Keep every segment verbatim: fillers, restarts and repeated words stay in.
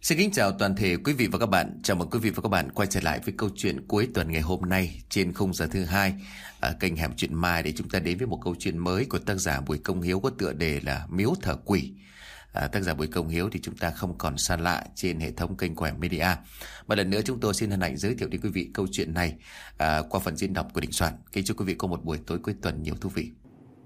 Xin kính chào toàn thể quý vị và các bạn. Chào mừng quý vị và các bạn quay trở lại với câu chuyện cuối tuần ngày hôm nay trên khung giờ thứ hai ở kênh Hẻm Chuyện Ma, để chúng ta đến với một câu chuyện mới của tác giả Bùi Công Hiếu có tựa đề là Miếu Thờ Quỷ. À, tác giả Bùi Công Hiếu thì chúng ta không còn xa lạ trên hệ thống kênh của Hẻm Media. Một lần nữa chúng tôi xin hân hạnh giới thiệu đến quý vị câu chuyện này à, qua phần diễn đọc của Đình Soạn. Kính chúc quý vị có một buổi tối cuối tuần nhiều thú vị.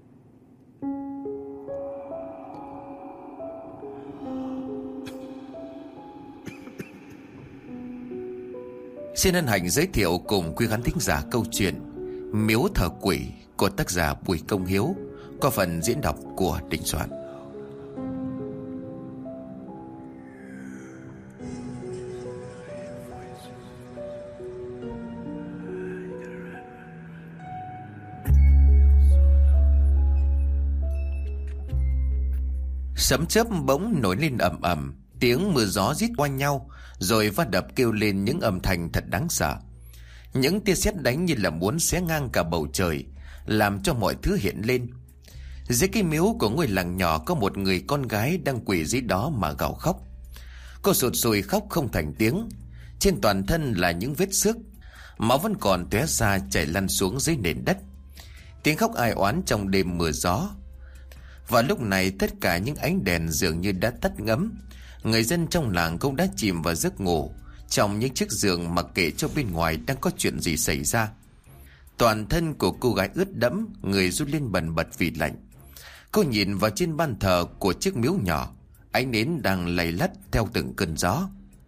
Xin hân hạnh giới thiệu cùng quý khán thính giả câu chuyện Miếu Thờ Quỷ của tác giả Bùi Công Hiếu qua phần diễn đọc của Đình Soạn. Sấm chớp bỗng nổi lên ầm ầm, tiếng mưa gió rít qua nhau, rồi va đập kêu lên những âm thanh thật đáng sợ. Những tia sét đánh như là muốn xé ngang cả bầu trời, làm cho mọi thứ hiện lên. Dưới cái miếu của ngôi làng nhỏ có một người con gái đang quỳ dưới đó mà gào khóc. Cô sụt sùi khóc không thành tiếng, trên toàn thân là những vết xước, máu vẫn còn tóe ra chảy lăn xuống dưới nền đất. Tiếng khóc ai oán trong đêm mưa gió. Và lúc này tất cả những ánh đèn dường như đã tắt ngấm. Người dân trong làng cũng đã chìm vào giấc ngủ trong những chiếc giường, mặc kệ cho bên ngoài đang có chuyện gì xảy ra. Toàn thân của cô gái ướt đẫm, người run lên bần bật vì lạnh. Cô nhìn vào trên ban thờ của chiếc miếu nhỏ, ánh nến đang lay lắt theo từng cơn gió.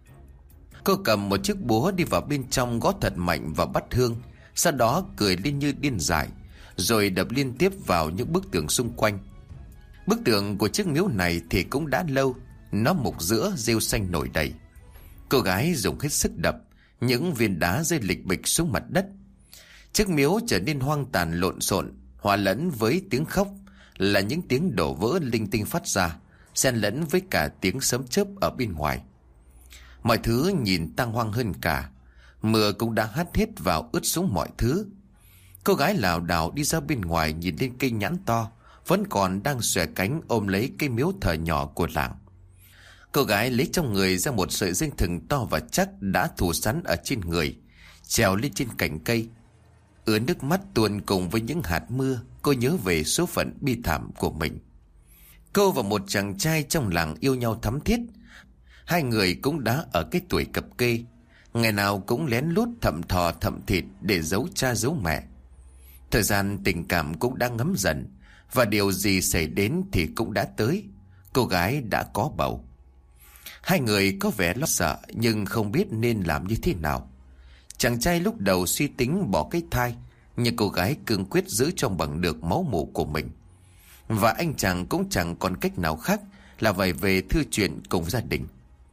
Cô cầm một chiếc búa đi vào bên trong, gõ thật mạnh vào bát hương, sau đó cười lên như điên dại, rồi đập liên tiếp vào những bức tường xung quanh. Bức tường của chiếc miếu này thì cũng đã lâu, nó mục giữa rêu xanh nổi đầy. Cô gái dùng hết sức đập, những viên đá rơi lịch bịch xuống mặt đất. Chiếc miếu trở nên hoang tàn lộn xộn, hòa lẫn với tiếng khóc là những tiếng đổ vỡ linh tinh phát ra, xen lẫn với cả tiếng sấm chớp ở bên ngoài. Mọi thứ nhìn tang hoang hơn cả. Mưa cũng đã hắt hết vào, ướt xuống mọi thứ. Cô gái lảo đảo đi ra bên ngoài, nhìn lên cây nhãn to vẫn còn đang xòe cánh ôm lấy cái miếu thờ nhỏ của làng. Cô gái lấy trong người ra một sợi dây thừng to và chắc đã thủ sẵn ở trên người, trèo lên trên cành cây. Ứa nước mắt tuôn cùng với những hạt mưa, cô nhớ về số phận bi thảm của mình. Cô và một chàng trai trong làng yêu nhau thắm thiết. Hai người cũng đã ở cái tuổi cập kê, ngày nào cũng lén lút thậm thò thậm thịt để giấu cha giấu mẹ. Thời gian tình cảm cũng đang ngấm dần, và điều gì xảy đến thì cũng đã tới. Cô gái đã có bầu. Hai người có vẻ lo sợ nhưng không biết nên làm như thế nào. Chàng trai lúc đầu suy tính bỏ cái thai, nhưng cô gái cương quyết giữ cho bằng được máu mủ của mình. Và anh chàng cũng chẳng còn cách nào khác là phải về thư chuyện cùng gia đình.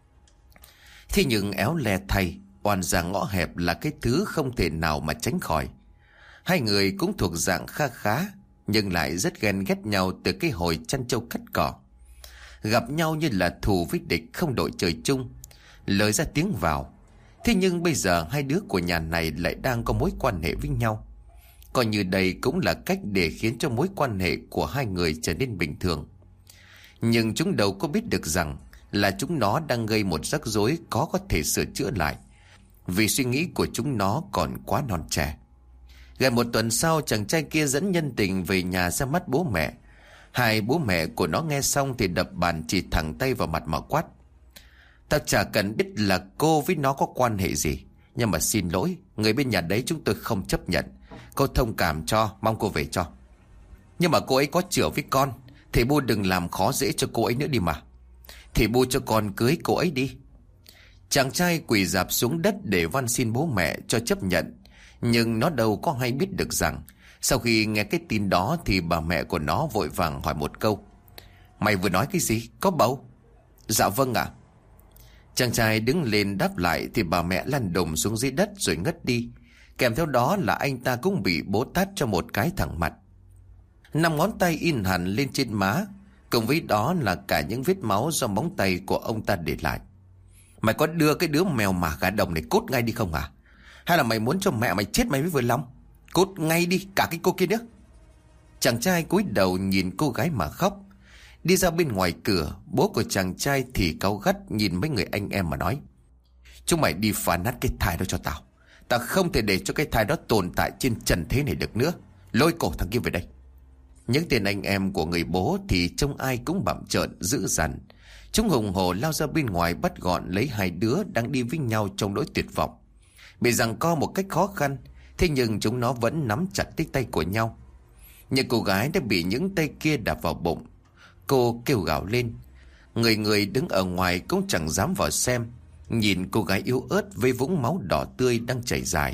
Thế nhưng éo le thay, oan gia ngõ hẹp là cái thứ không thể nào mà tránh khỏi. Hai người cũng thuộc dạng kha khá, nhưng lại rất ghen ghét nhau từ cái hồi chăn trâu cắt cỏ. Gặp nhau như là thù với địch, không đội trời chung, lời ra tiếng vào. Thế nhưng bây giờ hai đứa của nhà này lại đang có mối quan hệ với nhau. Coi như đây cũng là cách để khiến cho mối quan hệ của hai người trở nên bình thường. Nhưng chúng đâu có biết được rằng là chúng nó đang gây một rắc rối có có thể sửa chữa lại, vì suy nghĩ của chúng nó còn quá non trẻ. Gần một tuần sau, chàng trai kia dẫn nhân tình về nhà ra mắt bố mẹ. Hai bố mẹ của nó nghe xong thì đập bàn chỉ thẳng tay vào mặt mà quát: "Tao chả cần biết là cô với nó có quan hệ gì, nhưng mà xin lỗi, người bên nhà đấy chúng tôi không chấp nhận. Cô thông cảm cho, mong cô về cho. Nhưng mà cô ấy có chữa với con, thì Bu đừng làm khó dễ cho cô ấy nữa đi mà. Thì Bu cho con cưới cô ấy đi." Chàng trai quỳ rạp xuống đất để van xin bố mẹ cho chấp nhận. Nhưng nó đâu có hay biết được rằng sau khi nghe cái tin đó thì bà mẹ của nó vội vàng hỏi một câu: "Mày vừa nói cái gì? Có bầu?" "Dạ vâng ạ." Chàng trai đứng lên đáp lại thì bà mẹ lăn đùng xuống dưới đất rồi ngất đi. Kèm theo đó là anh ta cũng bị bố tát cho một cái thẳng mặt. Năm ngón tay in hẳn lên trên má, cùng với đó là cả những vết máu do móng tay của ông ta để lại. "Mày có đưa cái đứa mèo mả gà đồng này cút ngay đi không à? Hay là mày muốn cho mẹ mày chết mày mới vừa lòng? Cút ngay đi, cả cái cô kia nữa." Chàng trai cúi đầu nhìn cô gái mà khóc. Đi ra bên ngoài cửa, bố của chàng trai thì cáu gắt nhìn mấy người anh em mà nói: chúng mày đi phá nát cái thai đó cho tao. Tao không thể để cho cái thai đó tồn tại trên trần thế này được nữa. Lôi cổ thằng kia về đây. Những tên anh em của người bố thì trông ai cũng bặm trợn dữ dằn. Chúng hùng hổ lao ra bên ngoài bắt gọn lấy hai đứa đang đi với nhau trong nỗi tuyệt vọng. Bị giằng co một cách khó khăn, thế nhưng chúng nó vẫn nắm chặt cái tay của nhau. Nhưng cô gái đã bị những tay kia đạp vào bụng. Cô kêu gào lên. Người người đứng ở ngoài cũng chẳng dám vào xem, nhìn cô gái yếu ớt với vũng máu đỏ tươi đang chảy dài.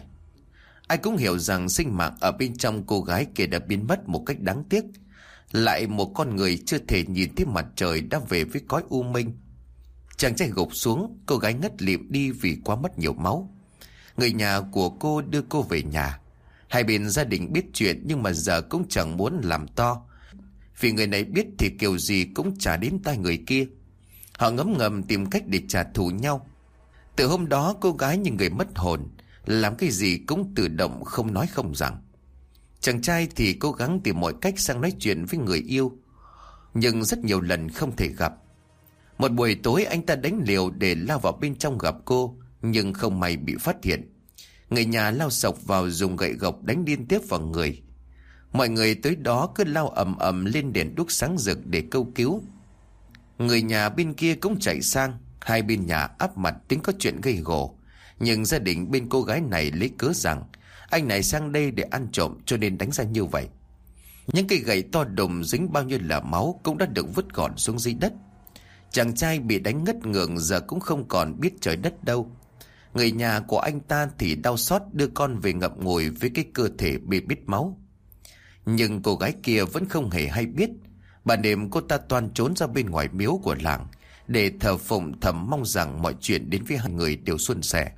Ai cũng hiểu rằng sinh mạng ở bên trong cô gái kia đã biến mất một cách đáng tiếc. Lại một con người chưa thể nhìn thấy mặt trời đã về với cõi u minh. Chàng trai gục xuống, cô gái ngất lịm đi vì quá mất nhiều máu. Người nhà của cô đưa cô về nhà. Hai bên gia đình biết chuyện nhưng mà giờ cũng chẳng muốn làm to, vì người này biết thì kiểu gì cũng trả đến tai người kia. Họ ngấm ngầm tìm cách để trả thù nhau. Từ hôm đó cô gái như người mất hồn, làm cái gì cũng tự động không nói không rằng. Chàng trai thì cố gắng tìm mọi cách sang nói chuyện với người yêu, nhưng rất nhiều lần không thể gặp. Một buổi tối anh ta đánh liều để lao vào bên trong gặp cô, nhưng không may bị phát hiện. Người nhà lao sộc vào dùng gậy gộc đánh liên tiếp vào người. Mọi người tới đó cứ lao ầm ầm lên đèn đuốc sáng rực để câu cứu. Người nhà bên kia cũng chạy sang. Hai bên nhà áp mặt tính có chuyện gây gổ, nhưng gia đình bên cô gái này lấy cớ rằng anh này sang đây để ăn trộm cho nên đánh ra như vậy. Những cây gậy to đùng dính bao nhiêu là máu cũng đã được vứt gọn xuống dưới đất. Chàng trai bị đánh ngất ngường giờ cũng không còn biết trời đất đâu. Người nhà của anh ta thì đau xót đưa con về ngậm ngùi với cái cơ thể bị bít máu. Nhưng cô gái kia vẫn không hề hay biết. Ban đêm cô ta toàn trốn ra bên ngoài miếu của làng để thờ phụng, thầm mong rằng mọi chuyện đến với hai người đều suôn sẻ.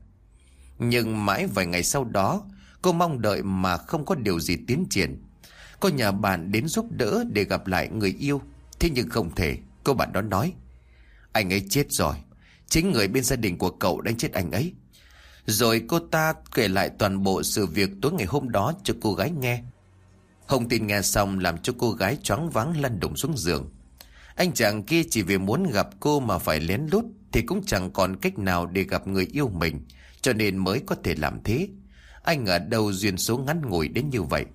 Nhưng mãi vài ngày sau đó, cô mong đợi mà không có điều gì tiến triển. Cô nhờ bạn đến giúp đỡ để gặp lại người yêu. Thế nhưng không thể. Cô bạn đó nói: anh ấy chết rồi, chính người bên gia đình của cậu đánh chết anh ấy. Rồi cô ta kể lại toàn bộ sự việc tối ngày hôm đó cho cô gái nghe. Thông tin nghe xong làm cho cô gái choáng váng lăn đùng xuống giường. Anh chàng kia chỉ vì muốn gặp cô mà phải lén lút thì cũng chẳng còn cách nào để gặp người yêu mình, cho nên mới có thể làm thế. Anh ở đâu duyên số ngắn ngủi đến như vậy.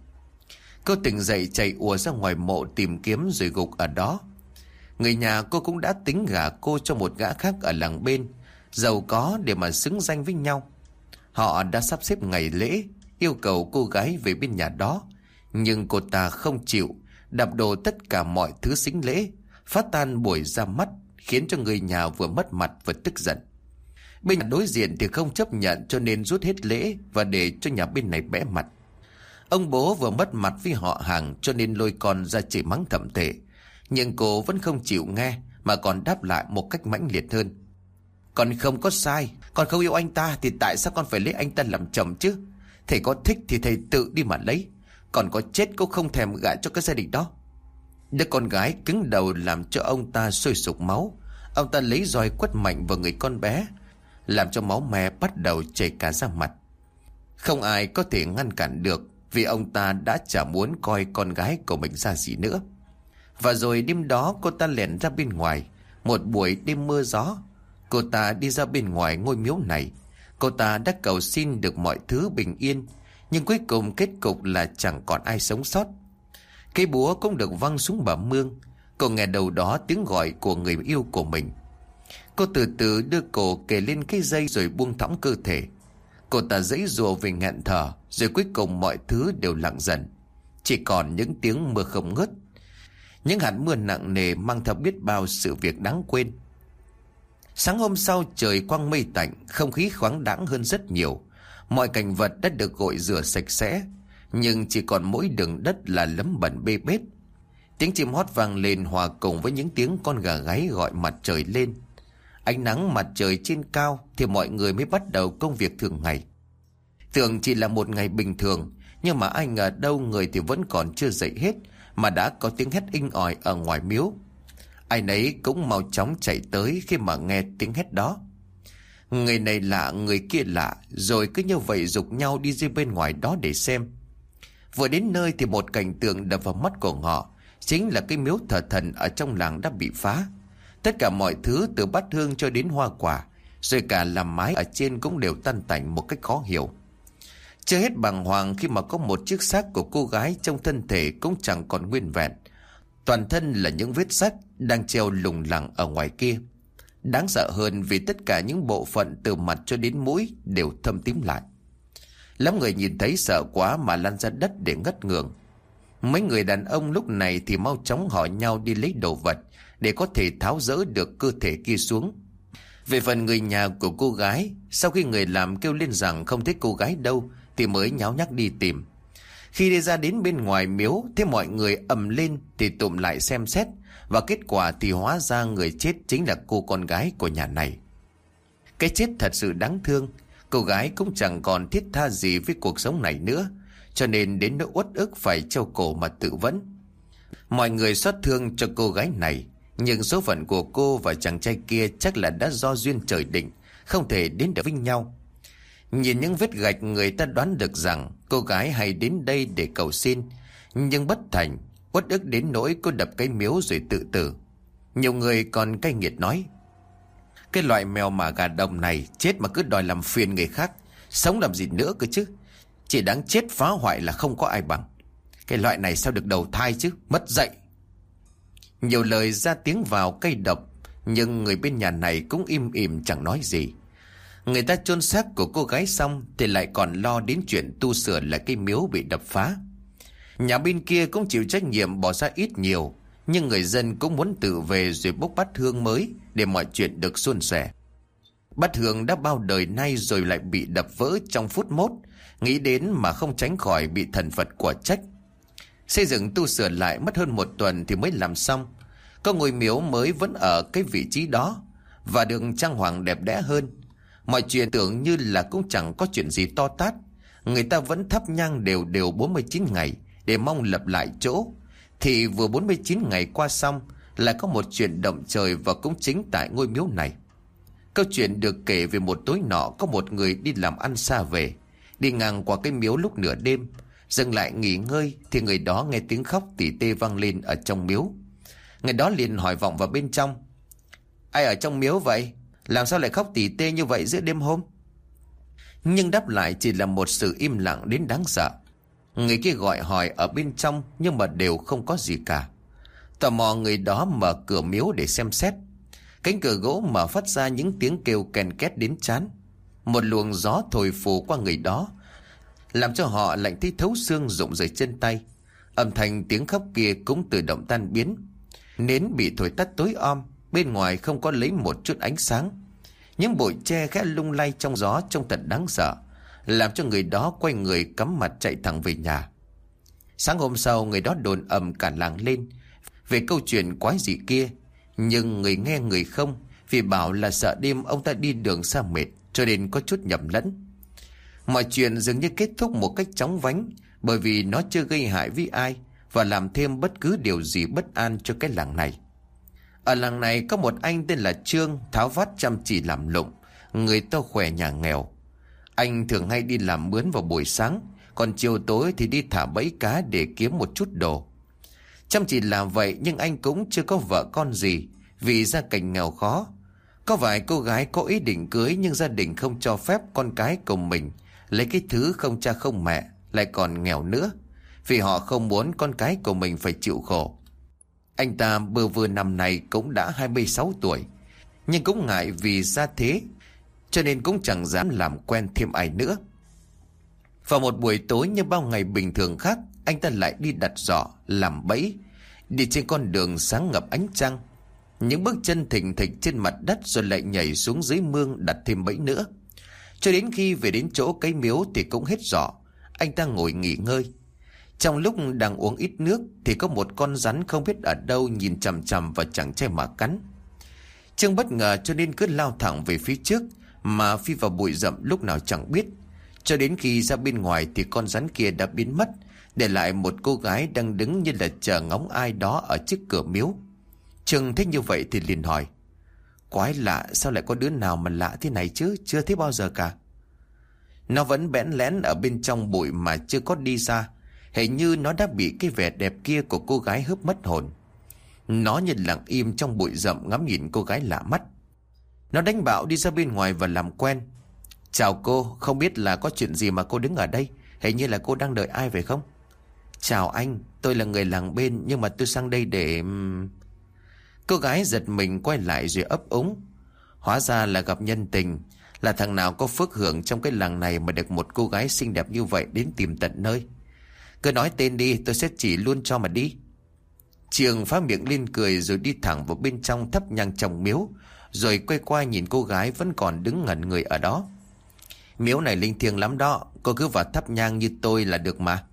Cô tỉnh dậy chạy ùa ra ngoài mộ tìm kiếm rồi gục ở đó. Người nhà cô cũng đã tính gả cô cho một gã khác ở làng bên, giàu có để mà xứng danh với nhau. Họ đã sắp xếp ngày lễ, yêu cầu cô gái về bên nhà đó. Nhưng cô ta không chịu, đập đổ tất cả mọi thứ sính lễ, phá tan buổi ra mắt, khiến cho người nhà vừa mất mặt vừa tức giận. Bên nhà đối diện thì không chấp nhận cho nên rút hết lễ và để cho nhà bên này bẽ mặt. Ông bố vừa mất mặt với họ hàng cho nên lôi con ra chửi mắng thậm tệ. Nhưng cô vẫn không chịu nghe mà còn đáp lại một cách mãnh liệt hơn: con không có sai, con không yêu anh ta thì tại sao con phải lấy anh ta làm chồng chứ? Thầy có thích thì thầy tự đi mà lấy, còn có chết cũng không thèm gả cho cái gia đình đó. Đứa con gái cứng đầu làm cho ông ta sôi sục máu. Ông ta lấy roi quất mạnh vào người con bé, làm cho máu me bắt đầu chảy cả ra mặt. Không ai có thể ngăn cản được, vì ông ta đã chả muốn coi con gái của mình ra gì nữa. Và rồi đêm đó cô ta lẻn ra bên ngoài. Một buổi đêm mưa gió, cô ta đi ra bên ngoài ngôi miếu này. Cô ta đã cầu xin được mọi thứ bình yên, nhưng cuối cùng kết cục là chẳng còn ai sống sót. Cây búa cũng được văng xuống bờ mương. Cô nghe đầu đó tiếng gọi của người yêu của mình. Cô từ từ đưa cổ kề lên cái dây rồi buông thõng cơ thể. Cô ta giãy giụa vì nghẹn thở, rồi cuối cùng mọi thứ đều lặng dần. Chỉ còn những tiếng mưa không ngớt. Những hạt mưa nặng nề mang theo biết bao sự việc đáng quên. Sáng hôm sau trời quang mây tạnh, không khí khoáng đãng hơn rất nhiều. Mọi cảnh vật đã được gội rửa sạch sẽ, nhưng chỉ còn mỗi đường đất là lấm bẩn bê bết. Tiếng chim hót vang lên hòa cùng với những tiếng con gà gáy gọi mặt trời lên. Ánh nắng mặt trời trên cao thì mọi người mới bắt đầu công việc thường ngày. Tưởng chỉ là một ngày bình thường, nhưng mà ai ngờ đâu người thì vẫn còn chưa dậy hết mà đã có tiếng hét inh ỏi ở ngoài miếu. Ai nấy cũng mau chóng chạy tới khi mà nghe tiếng hét đó. Người này lạ, người kia lạ, rồi cứ như vậy giục nhau đi ra bên ngoài đó để xem. Vừa đến nơi thì một cảnh tượng đập vào mắt của họ chính là cái miếu thờ thần ở trong làng đã bị phá. Tất cả mọi thứ từ bát hương cho đến hoa quả, rồi cả làm mái ở trên cũng đều tan tành một cách khó hiểu. Chưa hết bàng hoàng khi mà có một chiếc xác của cô gái trong thân thể cũng chẳng còn nguyên vẹn. Toàn thân là những vết rách đang treo lủng lẳng ở ngoài kia. Đáng sợ hơn vì tất cả những bộ phận từ mặt cho đến mũi đều thâm tím lại. Lắm người nhìn thấy sợ quá mà lăn ra đất để ngất ngường. Mấy người đàn ông lúc này thì mau chóng hỏi nhau đi lấy đồ vật để có thể tháo dỡ được cơ thể kia xuống. Về phần người nhà của cô gái, sau khi người làm kêu lên rằng không thấy cô gái đâu thì mới nháo nhác đi tìm. Khi đi ra đến bên ngoài miếu, thấy mọi người ầm lên thì tụm lại xem xét, và kết quả thì hóa ra người chết chính là cô con gái của nhà này. Cái chết thật sự đáng thương. Cô gái cũng chẳng còn thiết tha gì với cuộc sống này nữa, cho nên đến nỗi uất ức phải treo cổ mà tự vẫn. Mọi người xót thương cho cô gái này, nhưng số phận của cô và chàng trai kia chắc là đã do duyên trời định, không thể đến được với nhau. Nhìn những vết gạch, người ta đoán được rằng cô gái hay đến đây để cầu xin, nhưng bất thành, uất ức đến nỗi cô đập cái miếu rồi tự tử. Nhiều người còn cay nghiệt nói: cái loại mèo mà gà đồng này chết mà cứ đòi làm phiền người khác, sống làm gì nữa cơ chứ. Chỉ đáng chết phá hoại là không có ai bằng. Cái loại này sao được đầu thai chứ, mất dạy. Nhiều lời ra tiếng vào cay độc, nhưng người bên nhà này cũng im ỉm chẳng nói gì. Người ta chôn xác của cô gái xong thì lại còn lo đến chuyện tu sửa lại cái miếu bị đập phá. Nhà bên kia cũng chịu trách nhiệm bỏ ra ít nhiều, nhưng người dân cũng muốn tự về rồi bốc bát hương mới để mọi chuyện được suôn sẻ. Bát hương đã bao đời nay rồi lại bị đập vỡ trong phút mốt, nghĩ đến mà không tránh khỏi bị thần Phật quả trách. Xây dựng tu sửa lại mất hơn một tuần thì mới làm xong. Có ngôi miếu mới vẫn ở cái vị trí đó và được trang hoàng đẹp đẽ hơn. Mọi chuyện tưởng như là cũng chẳng có chuyện gì to tát. Người ta vẫn thắp nhang đều đều bốn mươi chín ngày để mong lập lại chỗ. Thì vừa bốn mươi chín ngày qua xong, lại có một chuyện động trời, và cũng chính tại ngôi miếu này. Câu chuyện được kể về một tối nọ, có một người đi làm ăn xa về, đi ngang qua cái miếu lúc nửa đêm, dừng lại nghỉ ngơi thì người đó nghe tiếng khóc tỉ tê vang lên ở trong miếu. Người đó liền hỏi vọng vào bên trong: ai ở trong miếu vậy? Làm sao lại khóc tỉ tê như vậy giữa đêm hôm? Nhưng đáp lại chỉ là một sự im lặng đến đáng sợ. Người kia gọi hỏi ở bên trong nhưng mà đều không có gì cả. Tò mò, người đó mở cửa miếu để xem xét. Cánh cửa gỗ mở phát ra những tiếng kêu ken két đến chán. Một luồng gió thổi phù qua người đó, làm cho họ lạnh thấy thấu xương rụng rời chân tay. Âm thanh tiếng khóc kia cũng tự động tan biến. Nến bị thổi tắt tối om, bên ngoài không có lấy một chút ánh sáng. Những bụi tre khẽ lung lay trong gió trông thật đáng sợ, làm cho người đó quay người cắm mặt chạy thẳng về nhà. Sáng hôm sau, người đó đồn ầm cả làng lên về câu chuyện quái dị kia, nhưng người nghe người không, vì bảo là sợ đêm ông ta đi đường xa mệt, cho nên có chút nhầm lẫn. Mọi chuyện dường như kết thúc một cách chóng vánh, bởi vì nó chưa gây hại với ai và làm thêm bất cứ điều gì bất an cho cái làng này. Ở làng này có một anh tên là Trương, tháo vát chăm chỉ làm lụng, người to khỏe nhà nghèo. Anh thường hay đi làm mướn vào buổi sáng, còn chiều tối thì đi thả bẫy cá để kiếm một chút đồ. Chăm chỉ làm vậy nhưng anh cũng chưa có vợ con gì, vì gia cảnh nghèo khó. Có vài cô gái có ý định cưới, nhưng gia đình không cho phép con cái của mình lấy cái thứ không cha không mẹ, lại còn nghèo nữa, vì họ không muốn con cái của mình phải chịu khổ. Anh ta bơ vơ năm này cũng đã hai mươi sáu tuổi, nhưng cũng ngại vì gia thế, cho nên cũng chẳng dám làm quen thêm ai nữa. Vào một buổi tối như bao ngày bình thường khác, anh ta lại đi đặt giỏ, làm bẫy, đi trên con đường sáng ngập ánh trăng. Những bước chân thình thịch trên mặt đất, rồi lại nhảy xuống dưới mương đặt thêm bẫy nữa. Cho đến khi về đến chỗ cái miếu thì cũng hết giỏ, anh ta ngồi nghỉ ngơi. Trong lúc đang uống ít nước thì có một con rắn không biết ở đâu nhìn chằm chằm vào chàng trai mà cắn. Trương bất ngờ cho nên cứ lao thẳng về phía trước, mà phi vào bụi rậm lúc nào chẳng biết. Cho đến khi ra bên ngoài thì con rắn kia đã biến mất, để lại một cô gái đang đứng như là chờ ngóng ai đó ở trước cửa miếu. Trương thấy như vậy thì liền hỏi: quái lạ, sao lại có đứa nào mà lạ thế này chứ, chưa thấy bao giờ cả. Nó vẫn bẽn lẽn ở bên trong bụi mà chưa có đi ra, Hình như nó đã bị cái vẻ đẹp kia của cô gái hớp mất hồn. Nó nhìn lặng im trong bụi rậm ngắm nhìn cô gái lạ mắt. Nó đánh bạo đi ra bên ngoài và làm quen. Chào cô, không biết là có chuyện gì mà cô đứng ở đây. Hình như là cô đang đợi ai phải không? Chào anh, tôi là người làng bên, nhưng mà tôi sang đây để... Cô gái giật mình quay lại rồi ấp úng. Hóa ra là gặp nhân tình. Là thằng nào có phước hưởng trong cái làng này mà được một cô gái xinh đẹp như vậy đến tìm tận nơi. Cứ nói tên đi, tôi sẽ chỉ luôn cho mà đi. Trường phá miệng lên cười rồi đi thẳng vào bên trong thắp nhang trong miếu. Rồi quay qua nhìn cô gái vẫn còn đứng ngẩn người ở đó. Miếu này linh thiêng lắm đó, cô cứ vào thắp nhang như tôi là được mà.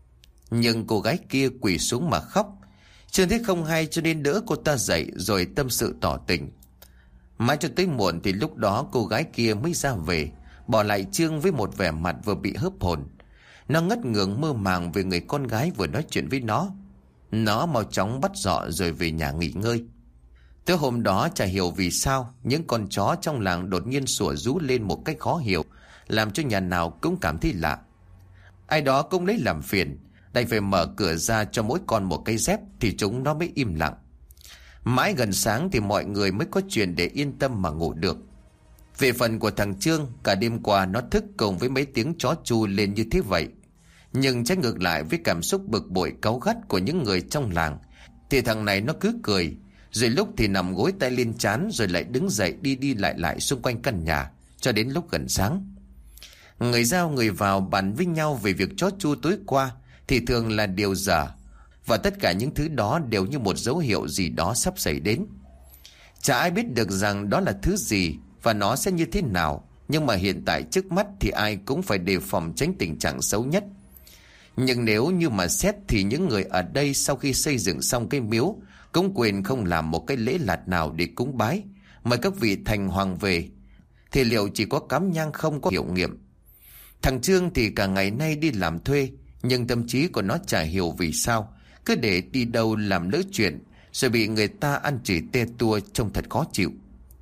Nhưng cô gái kia quỳ xuống mà khóc. Trương thấy không hay cho nên đỡ cô ta dậy rồi tâm sự tỏ tình. Mãi cho tới muộn thì lúc đó cô gái kia mới ra về, bỏ lại Trương với một vẻ mặt vừa bị hớp hồn. Nó ngất ngưởng mơ màng về người con gái vừa nói chuyện với nó. Nó mau chóng bắt giọ rồi về nhà nghỉ ngơi. Tới hôm đó chả hiểu vì sao những con chó trong làng đột nhiên sủa rú lên một cách khó hiểu, làm cho nhà nào cũng cảm thấy lạ. Ai đó cũng lấy làm phiền, đành phải mở cửa ra cho mỗi con một cây dép thì chúng nó mới im lặng. Mãi gần sáng thì mọi người mới có chuyện để yên tâm mà ngủ được. Về phần của thằng Trương, cả đêm qua nó thức cùng với mấy tiếng chó chu lên như thế vậy. Nhưng trái ngược lại với cảm xúc bực bội cáu gắt của những người trong làng, thì thằng này nó cứ cười, rồi lúc thì nằm gối tay lên trán, rồi lại đứng dậy đi đi lại lại xung quanh căn nhà cho đến lúc gần sáng. Người ra người vào bàn với nhau về việc chó chu tối qua thì thường là điều dở, và tất cả những thứ đó đều như một dấu hiệu gì đó sắp xảy đến. Chả ai biết được rằng đó là thứ gì và nó sẽ như thế nào, nhưng mà hiện tại trước mắt thì ai cũng phải đề phòng tránh tình trạng xấu nhất. Nhưng nếu như mà xét thì những người ở đây sau khi xây dựng xong cái miếu cũng quên không làm một cái lễ lạt nào để cúng bái, mời các vị thành hoàng về, thì liệu chỉ có cắm nhang không có hiệu nghiệm. Thằng Trương thì cả ngày nay đi làm thuê, nhưng tâm trí của nó chả hiểu vì sao cứ để đi đâu làm lỡ chuyện rồi bị người ta ăn chửi te tua, trông thật khó chịu.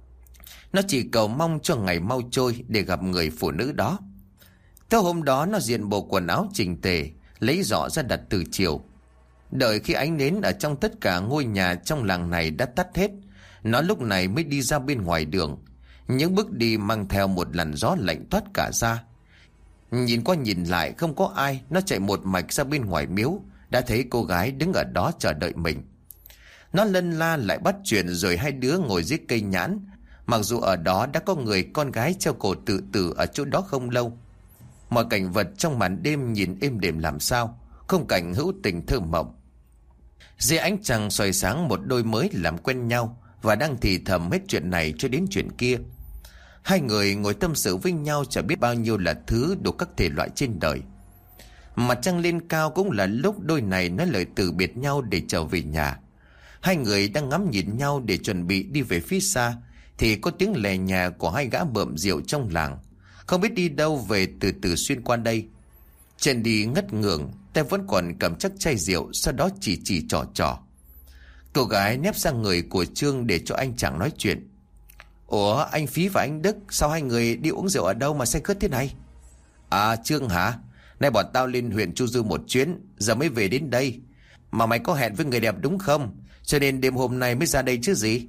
Nó chỉ cầu mong cho ngày mau trôi để gặp người phụ nữ đó. Tới hôm đó nó diện bộ quần áo chỉnh tề, lấy giỏ ra đặt từ chiều. Đợi khi ánh nến ở trong tất cả ngôi nhà trong làng này đã tắt hết, nó lúc này mới đi ra bên ngoài đường. Những bước đi mang theo một làn gió lạnh toát cả ra. Nhìn qua nhìn lại không có ai, nó chạy một mạch ra bên ngoài miếu, đã thấy cô gái đứng ở đó chờ đợi mình. Nó lân la lại bắt chuyện, rồi hai đứa ngồi dưới cây nhãn. Mặc dù ở đó đã có người con gái treo cổ tự tử ở chỗ đó không lâu. Mọi cảnh vật trong màn đêm nhìn êm đềm làm sao, không cảnh hữu tình thơ mộng. Dưới ánh trăng soi sáng, một đôi mới làm quen nhau và đang thì thầm hết chuyện này cho đến chuyện kia. Hai người ngồi tâm sự với nhau chả biết bao nhiêu là thứ đủ các thể loại trên đời. Mặt trăng lên cao cũng là lúc đôi này nói lời từ biệt nhau để trở về nhà. Hai người đang ngắm nhìn nhau để chuẩn bị đi về phía xa thì có tiếng lè nhà của hai gã bợm rượu trong làng, không biết đi đâu về từ từ xuyên qua đây. Chân đi ngất ngưởng, tay vẫn còn cầm chắc chai rượu, sau đó chỉ chỉ trò trò. Cô gái nép sang người của Trương để cho anh chàng nói chuyện. Ủa, anh Phí và anh Đức, sao hai người đi uống rượu ở đâu mà say khướt thế này? À, Trương hả? Nay bọn tao lên huyện Chu Du một chuyến, giờ mới về đến đây. Mà mày có hẹn với người đẹp đúng không? Cho nên đêm hôm nay mới ra đây chứ gì?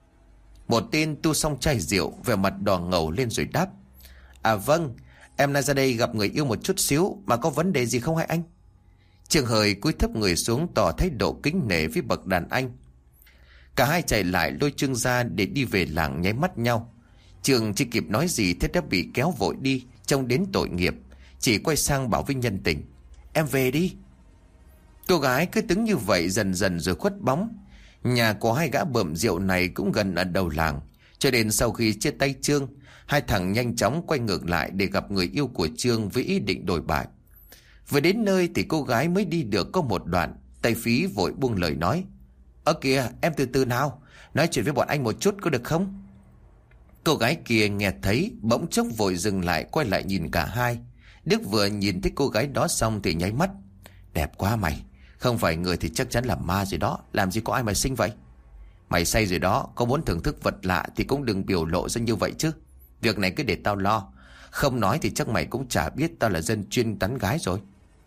Một tên tu xong chai rượu, vẻ mặt đỏ ngầu lên rồi đáp. À vâng, em nay ra đây gặp người yêu một chút xíu, mà có vấn đề gì không hả anh? Trương hời cúi thấp người xuống tỏ thái độ kính nể với bậc đàn anh. Cả hai chạy lại lôi Trương ra để đi về làng, nháy mắt nhau. Trương chỉ kịp nói gì thế đã bị kéo vội đi, trông đến tội nghiệp. Chỉ quay sang bảo với nhân tình. Em về đi. Cô gái cứ đứng như vậy dần dần rồi khuất bóng. Nhà của hai gã bợm rượu này cũng gần ở đầu làng, cho đến sau khi chia tay Trương, hai thằng nhanh chóng quay ngược lại để gặp người yêu của Trương với ý định đổi bại. Vừa đến nơi thì cô gái mới đi được có một đoạn, tay Phí vội buông lời nói. Ơ kìa, em từ từ nào, nói chuyện với bọn anh một chút có được không? Cô gái kia nghe thấy bỗng chốc vội dừng lại, quay lại nhìn cả hai. Đức vừa nhìn thấy cô gái đó xong thì nháy mắt. Đẹp quá mày, không phải người thì chắc chắn là ma rồi đó, làm gì có ai mà xinh vậy? Mày say rồi đó, có muốn thưởng thức vật lạ thì cũng đừng biểu lộ ra như vậy chứ. Việc này cứ để tao lo, không nói thì chắc mày cũng chả biết tao là dân chuyên tán gái rồi.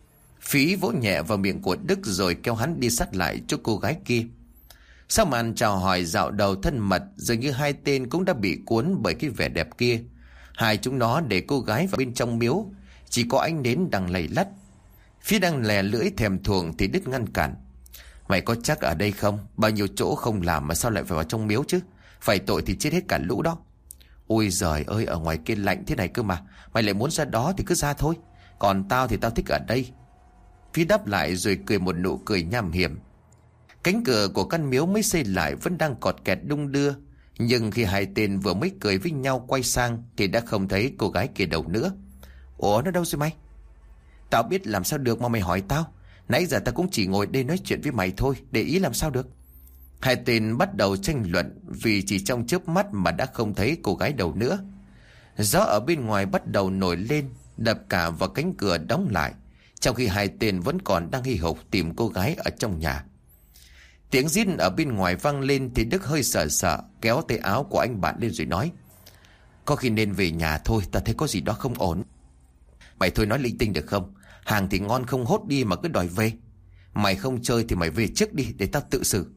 Phí vỗ nhẹ vào miệng của Đức rồi kéo hắn đi sát lại chỗ cô gái kia. Sau màn chào hỏi dạo đầu thân mật, dường như hai tên cũng đã bị cuốn bởi cái vẻ đẹp kia. Hai chúng nó để cô gái vào bên trong miếu, chỉ có ánh nến đang lầy lắt. Phí đang lè lưỡi thèm thuồng thì Đức ngăn cản. Mày có chắc ở đây không? Bao nhiêu chỗ không làm mà sao lại phải vào trong miếu chứ? Phải tội thì chết hết cả lũ đó. Ôi giời ơi, ở ngoài kia lạnh thế này cơ mà. Mày lại muốn ra đó thì cứ ra thôi. Còn tao thì tao thích ở đây. Phí đáp lại rồi cười một nụ cười nham hiểm. Cánh cửa của căn miếu mới xây lại vẫn đang cọt kẹt đung đưa. Nhưng khi hai tên vừa mới cười với nhau quay sang thì đã không thấy cô gái kia đâu nữa. Ủa, nó đâu rồi mày? Tao biết làm sao được mà mày hỏi tao. Nãy giờ tao cũng chỉ ngồi đây nói chuyện với mày thôi, để ý làm sao được. Hai tên bắt đầu tranh luận vì chỉ trong chớp mắt mà đã không thấy cô gái đâu nữa. Gió ở bên ngoài bắt đầu nổi lên, đập cả vào cánh cửa đóng lại, trong khi hai tên vẫn còn đang hì hục tìm cô gái ở trong nhà. Tiếng rít ở bên ngoài vang lên thì Đức hơi sợ sợ, kéo tay áo của anh bạn lên rồi nói: Có khi nên về nhà thôi, ta thấy có gì đó không ổn. Mày thôi nói linh tinh được không? Hàng thì ngon không hốt đi mà cứ đòi về. Mày không chơi thì mày về trước đi để tao tự xử.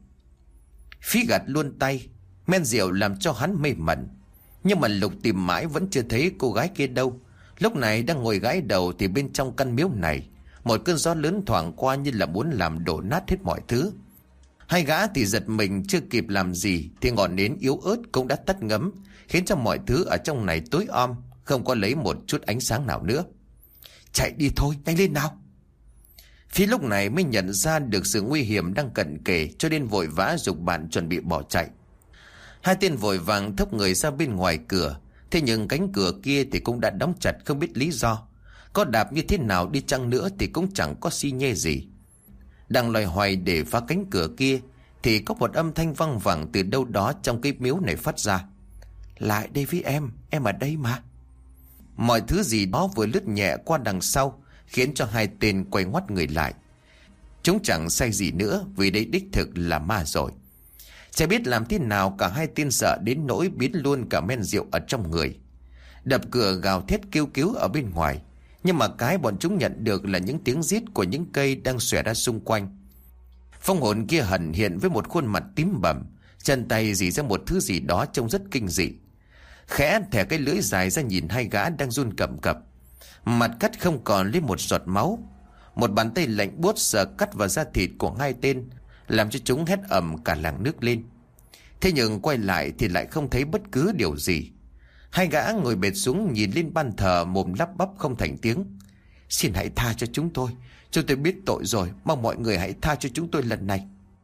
Phí gạt luôn tay. Men rượu làm cho hắn mê mẩn. Nhưng mà Lục tìm mãi vẫn chưa thấy cô gái kia đâu. Lúc này đang ngồi gãi đầu thì bên trong căn miếu này, một cơn gió lớn thoảng qua như là muốn làm đổ nát hết mọi thứ. Hai gã thì giật mình, chưa kịp làm gì thì ngọn nến yếu ớt cũng đã tắt ngấm, khiến cho mọi thứ ở trong này tối om, không có lấy một chút ánh sáng nào nữa. Chạy đi thôi, nhanh lên nào. Phí lúc này mới nhận ra được sự nguy hiểm đang cận kề, cho nên vội vã giục bạn chuẩn bị bỏ chạy. Hai tên vội vàng thốc người ra bên ngoài cửa. Thế nhưng cánh cửa kia thì cũng đã đóng chặt không biết lý do. Có đạp như thế nào đi chăng nữa thì cũng chẳng có xi nhê gì. Đang loay hoay để phá cánh cửa kia thì có một âm thanh văng vẳng từ đâu đó trong cái miếu này phát ra. Lại đây với em, em ở đây mà. Mọi thứ gì đó vừa lướt nhẹ qua đằng sau, khiến cho hai tên quay ngoắt người lại. Chúng chẳng say gì nữa, vì đây đích thực là ma rồi. Chả biết làm thế nào cả hai tên sợ đến nỗi biến luôn cả men rượu ở trong người. Đập cửa gào thét kêu cứu ở bên ngoài. Nhưng mà cái bọn chúng nhận được là những tiếng rít của những cây đang xòe ra xung quanh. Phong hồn kia hằn hiện với một khuôn mặt tím bầm, chân tay dì ra một thứ gì đó trông rất kinh dị. Khẽ thẻ cái lưỡi dài ra nhìn hai gã đang run cầm cập. Mặt cắt không còn lấy một giọt máu. Một bàn tay lạnh buốt sờ cắt vào da thịt của hai tên, làm cho chúng hét ầm cả làng nước lên. Thế nhưng quay lại thì lại không thấy bất cứ điều gì. Hai gã ngồi bệt xuống nhìn lên ban thờ, mồm lắp bắp không thành tiếng. Xin hãy tha cho chúng tôi, chúng tôi biết tội rồi, mong mọi người hãy tha cho chúng tôi lần này.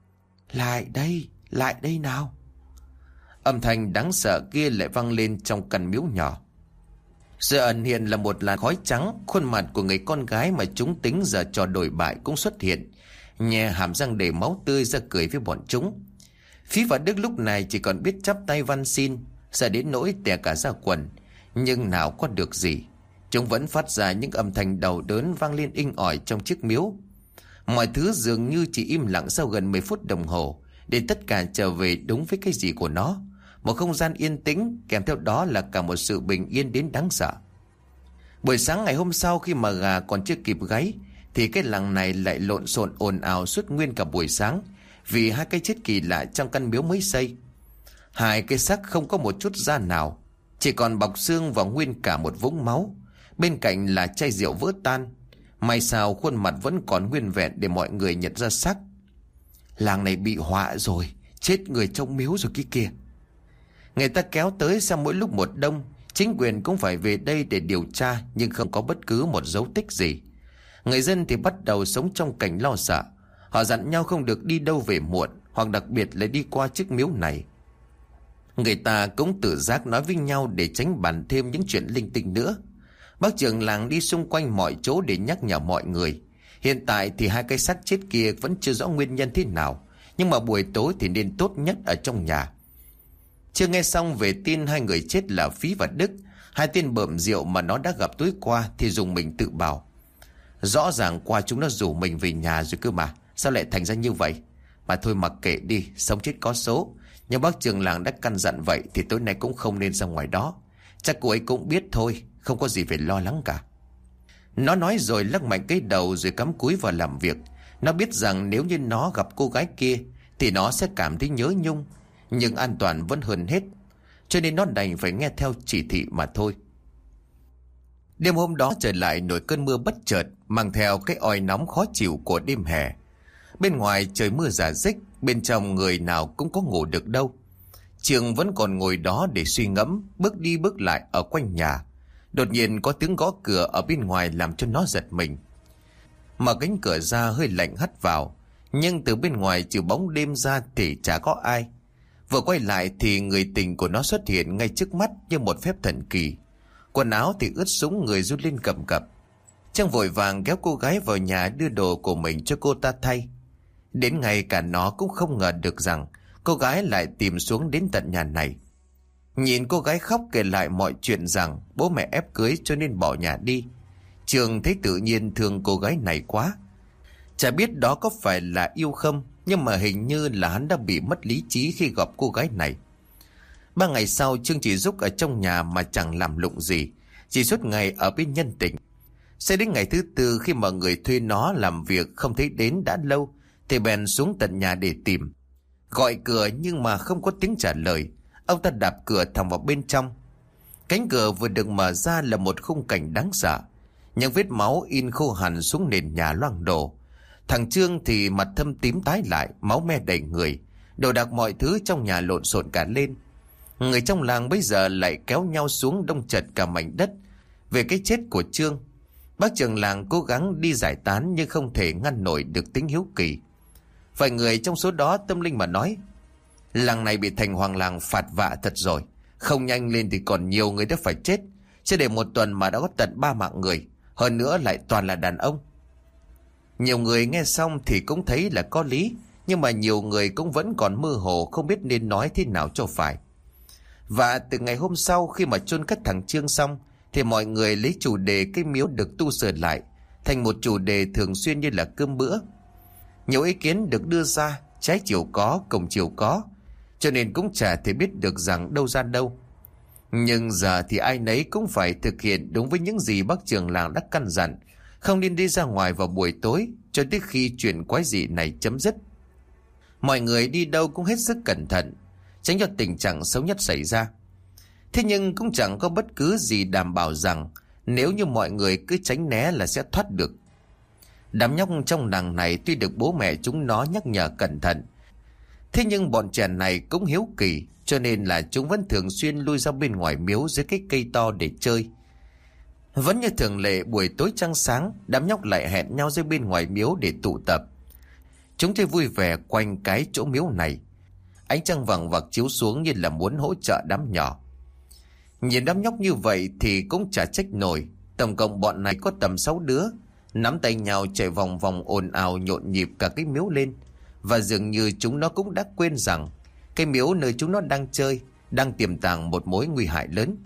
Lại đây, lại đây nào. Âm thanh đáng sợ kia lại vang lên trong căn miếu nhỏ. Giờ ẩn hiện là một làn khói trắng, khuôn mặt của người con gái mà chúng tính giờ trò đổi bại cũng xuất hiện, nhè hàm răng đầy máu tươi ra cười với bọn chúng. Phí và Đức lúc này chỉ còn biết chắp tay van xin, sợ đến nỗi tè cả ra quần, nhưng nào có được gì. Chúng vẫn phát ra những âm thanh đau đớn vang lên inh ỏi trong chiếc miếu. Mọi thứ dường như chỉ im lặng sau gần mười phút đồng hồ, để tất cả trở về đúng với cái gì của nó. Một không gian yên tĩnh, kèm theo đó là cả một sự bình yên đến đáng sợ. Buổi sáng ngày hôm sau, khi mà gà còn chưa kịp gáy, thì cái làng này lại lộn xộn ồn ào suốt nguyên cả buổi sáng, vì hai cái chết kỳ lạ trong căn miếu mới xây. Hai cái xác không có một chút da nào, chỉ còn bọc xương và nguyên cả một vũng máu. Bên cạnh là chai rượu vỡ tan. May sao khuôn mặt vẫn còn nguyên vẹn để mọi người nhận ra xác. Làng này bị họa rồi, chết người trong miếu rồi kia kìa. Người ta kéo tới sau mỗi lúc một đông. Chính quyền cũng phải về đây để điều tra, nhưng không có bất cứ một dấu tích gì. Người dân thì bắt đầu sống trong cảnh lo sợ. Họ dặn nhau không được đi đâu về muộn, hoặc đặc biệt là đi qua chiếc miếu này. Người ta cũng tự giác nói với nhau để tránh bàn thêm những chuyện linh tinh nữa. Bác trưởng làng đi xung quanh mọi chỗ để nhắc nhở mọi người. Hiện tại thì hai cái xác chết kia vẫn chưa rõ nguyên nhân thế nào, nhưng mà buổi tối thì nên tốt nhất ở trong nhà. Chưa nghe xong về tin hai người chết là Phí và Đức, hai tên bợm rượu mà nó đã gặp tối qua, thì dùng mình tự bảo. Rõ ràng qua chúng nó rủ mình về nhà rồi cơ mà, sao lại thành ra như vậy? Mà thôi mặc kệ đi, sống chết có số. Nhưng bác trưởng làng đã căn dặn vậy thì tối nay cũng không nên ra ngoài đó. Chắc cô ấy cũng biết thôi, không có gì phải lo lắng cả. Nó nói rồi lắc mạnh cái đầu rồi cắm cúi vào làm việc. Nó biết rằng nếu như nó gặp cô gái kia thì nó sẽ cảm thấy nhớ nhung, nhưng an toàn vẫn hơn hết, cho nên nó đành phải nghe theo chỉ thị mà thôi. Đêm hôm đó trời lại nổi cơn mưa bất chợt, mang theo cái oi nóng khó chịu của đêm hè. Bên ngoài trời mưa rả rích, bên trong người nào cũng có ngủ được đâu. Trường vẫn còn ngồi đó để suy ngẫm, bước đi bước lại ở quanh nhà. Đột nhiên có tiếng gõ cửa ở bên ngoài làm cho nó giật mình. Mở cánh cửa ra hơi lạnh hắt vào, nhưng từ bên ngoài trừ bóng đêm ra thì chả có ai. Vừa quay lại thì người tình của nó xuất hiện ngay trước mắt như một phép thần kỳ. Quần áo thì ướt sũng, người run lên cầm cập. Trang vội vàng kéo cô gái vào nhà đưa đồ của mình cho cô ta thay. Đến ngày cả nó cũng không ngờ được rằng cô gái lại tìm xuống đến tận nhà này. Nhìn cô gái khóc kể lại mọi chuyện rằng bố mẹ ép cưới cho nên bỏ nhà đi. Trường thấy tự nhiên thương cô gái này quá. Chả biết đó có phải là yêu không, nhưng mà hình như là hắn đã bị mất lý trí khi gặp cô gái này. Ba ngày sau, Trương chỉ giúp ở trong nhà mà chẳng làm lụng gì, chỉ suốt ngày ở bên nhân tình. Sẽ đến ngày thứ tư khi mà người thuê nó làm việc không thấy đến đã lâu, thì bèn xuống tận nhà để tìm. Gọi cửa nhưng mà không có tiếng trả lời. Ông ta đạp cửa thẳng vào bên trong. Cánh cửa vừa được mở ra là một khung cảnh đáng sợ. Những vết máu in khô hẳn xuống nền nhà loang đổ. Thằng Trương thì mặt thâm tím tái lại, máu me đầy người. Đồ đạc mọi thứ trong nhà lộn xộn cả lên. Người trong làng bây giờ lại kéo nhau xuống đông chật cả mảnh đất về cái chết của Trương. Bác trưởng làng cố gắng đi giải tán nhưng không thể ngăn nổi được tính hiếu kỳ. Vài người trong số đó tâm linh mà nói: làng này bị thành hoàng làng phạt vạ thật rồi. Không nhanh lên thì còn nhiều người đã phải chết. Chưa để một tuần mà đã có tận ba mạng người, hơn nữa lại toàn là đàn ông. Nhiều người nghe xong thì cũng thấy là có lý, nhưng mà nhiều người cũng vẫn còn mơ hồ, không biết nên nói thế nào cho phải. Và từ ngày hôm sau khi mà chôn cất thằng Trương xong, thì mọi người lấy chủ đề cái miếu được tu sửa lại thành một chủ đề thường xuyên như là cơm bữa. Nhiều ý kiến được đưa ra, trái chiều có, cùng chiều có, cho nên cũng chả thể biết được rằng đâu ra đâu. Nhưng giờ thì ai nấy cũng phải thực hiện đúng với những gì bác trưởng làng đã căn dặn, không nên đi ra ngoài vào buổi tối cho tới khi chuyện quái dị này chấm dứt. Mọi người đi đâu cũng hết sức cẩn thận, tránh cho tình trạng xấu nhất xảy ra. Thế nhưng cũng chẳng có bất cứ gì đảm bảo rằng nếu như mọi người cứ tránh né là sẽ thoát được. Đám nhóc trong làng này tuy được bố mẹ chúng nó nhắc nhở cẩn thận, thế nhưng bọn trẻ này cũng hiếu kỳ, cho nên là chúng vẫn thường xuyên lui ra bên ngoài miếu dưới cái cây to để chơi. Vẫn như thường lệ, buổi tối trăng sáng, đám nhóc lại hẹn nhau ra bên ngoài miếu để tụ tập. Chúng chơi vui vẻ quanh cái chỗ miếu này. Ánh trăng vàng vặc chiếu xuống như là muốn hỗ trợ đám nhỏ. Nhìn đám nhóc như vậy thì cũng chả trách nổi. Tổng cộng bọn này có tầm sáu đứa, nắm tay nhau chạy vòng vòng ồn ào nhộn nhịp cả cái miếu lên. Và dường như chúng nó cũng đã quên rằng cái miếu nơi chúng nó đang chơi đang tiềm tàng một mối nguy hại lớn.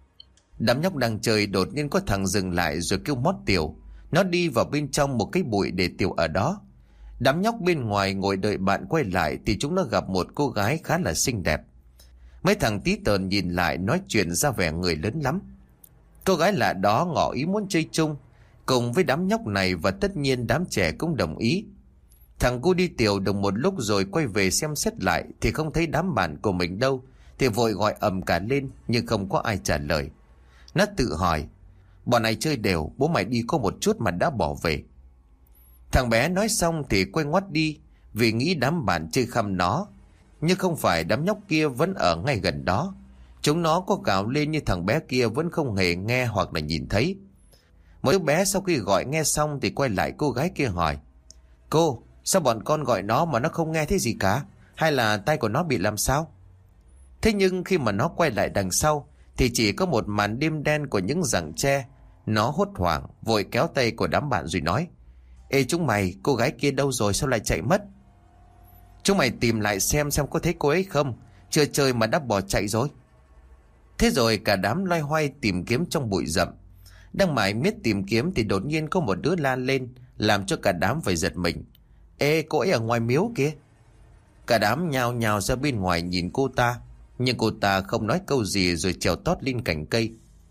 Đám nhóc đang chơi, đột nhiên có thằng dừng lại rồi kêu mót tiểu. Nó đi vào bên trong một cái bụi để tiểu ở đó. Đám nhóc bên ngoài ngồi đợi bạn quay lại thì chúng nó gặp một cô gái khá là xinh đẹp. Mấy thằng tí tờn nhìn lại nói chuyện ra vẻ người lớn lắm. Cô gái lạ đó ngỏ ý muốn chơi chung cùng với đám nhóc này, và tất nhiên đám trẻ cũng đồng ý. Thằng cu đi tiểu được một lúc rồi quay về xem xét lại thì không thấy đám bạn của mình đâu, thì vội gọi ầm cả lên nhưng không có ai trả lời. Nó tự hỏi: bọn này chơi đều, bố mày đi có một chút mà đã bỏ về. Thằng bé nói xong thì quay ngoắt đi, vì nghĩ đám bạn chơi khăm nó. Nhưng không phải, đám nhóc kia vẫn ở ngay gần đó. Chúng nó có gào lên nhưng thằng bé kia vẫn không hề nghe hoặc là nhìn thấy. Một đứa bé sau khi gọi nghe xong thì quay lại cô gái kia hỏi: cô, sao bọn con gọi nó mà nó không nghe thấy gì cả? Hay là tay của nó bị làm sao? Thế nhưng khi mà nó quay lại đằng sau thì chỉ có một màn đêm đen của những rặng tre. Nó hốt hoảng vội kéo tay của đám bạn rồi nói: ê chúng mày, cô gái kia đâu rồi, sao lại chạy mất? Chúng mày tìm lại xem xem có thấy cô ấy không, chưa chơi mà đã bỏ chạy rồi. Thế rồi cả đám loay hoay tìm kiếm trong bụi rậm. Đang mải miết tìm kiếm thì đột nhiên có một đứa la lên, làm cho cả đám phải giật mình: ê, cô ấy ở ngoài miếu kìa. Cả đám nhào nhào ra bên ngoài nhìn cô ta, nhưng cô ta không nói câu gì rồi trèo tót lên cành cây.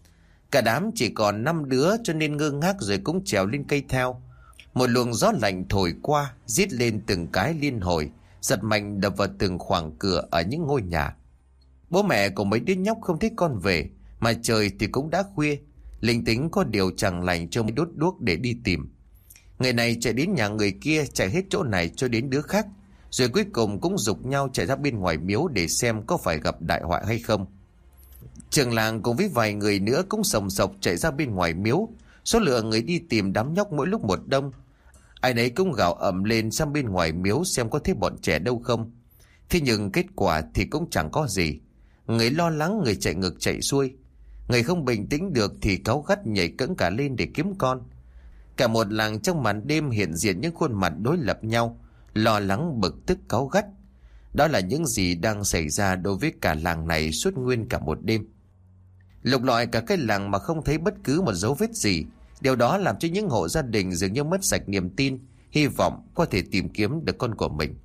Cả đám chỉ còn năm đứa cho nên ngơ ngác rồi cũng trèo lên cây theo. Một luồng gió lạnh thổi qua, rít lên từng cái liên hồi, giật mạnh đập vào từng khoảng cửa ở những ngôi nhà. Bố mẹ của mấy đứa nhóc không thấy con về, mà trời thì cũng đã khuya. Linh tính có điều chẳng lành cho mới đốt đuốc để đi tìm. Người này chạy đến nhà người kia, chạy hết chỗ này cho đến đứa khác, rồi cuối cùng cũng giục nhau chạy ra bên ngoài miếu để xem có phải gặp đại họa hay không. Trường làng cùng với vài người nữa cũng sồng sộc chạy ra bên ngoài miếu. Số lượng người đi tìm đám nhóc mỗi lúc một đông. Ai nấy cũng gào ầm lên sang bên ngoài miếu xem có thấy bọn trẻ đâu không. Thế nhưng kết quả thì cũng chẳng có gì. Người lo lắng, người chạy ngược chạy xuôi. Người không bình tĩnh được thì cáu gắt nhảy cẫng cả lên để kiếm con. Cả một làng trong màn đêm hiện diện những khuôn mặt đối lập nhau, lo lắng, bực tức, cáu gắt. Đó là những gì đang xảy ra đối với cả làng này suốt nguyên cả một đêm. Lục lọi cả cái làng mà không thấy bất cứ một dấu vết gì. Điều đó làm cho những hộ gia đình dường như mất sạch niềm tin, hy vọng có thể tìm kiếm được con của mình.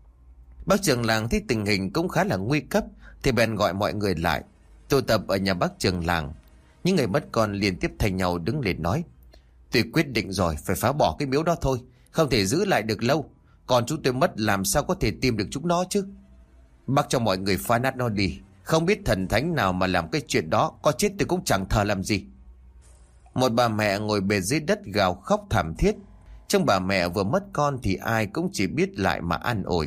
Bác trưởng làng thấy tình hình cũng khá là nguy cấp thì bèn gọi mọi người lại, tụ tập ở nhà bác trưởng làng. Những người mất con liên tiếp thay nhau đứng lên nói: "Tôi quyết định rồi, phải phá bỏ cái miếu đó thôi, không thể giữ lại được lâu. Còn chúng tôi mất làm sao có thể tìm được chúng nó chứ? Bác cho mọi người phá nát nó đi. Không biết thần thánh nào mà làm cái chuyện đó, có chết tôi cũng chẳng thờ làm gì." Một bà mẹ ngồi bệt dưới đất gào khóc thảm thiết. Trong bà mẹ vừa mất con thì ai cũng chỉ biết lại mà an ủi.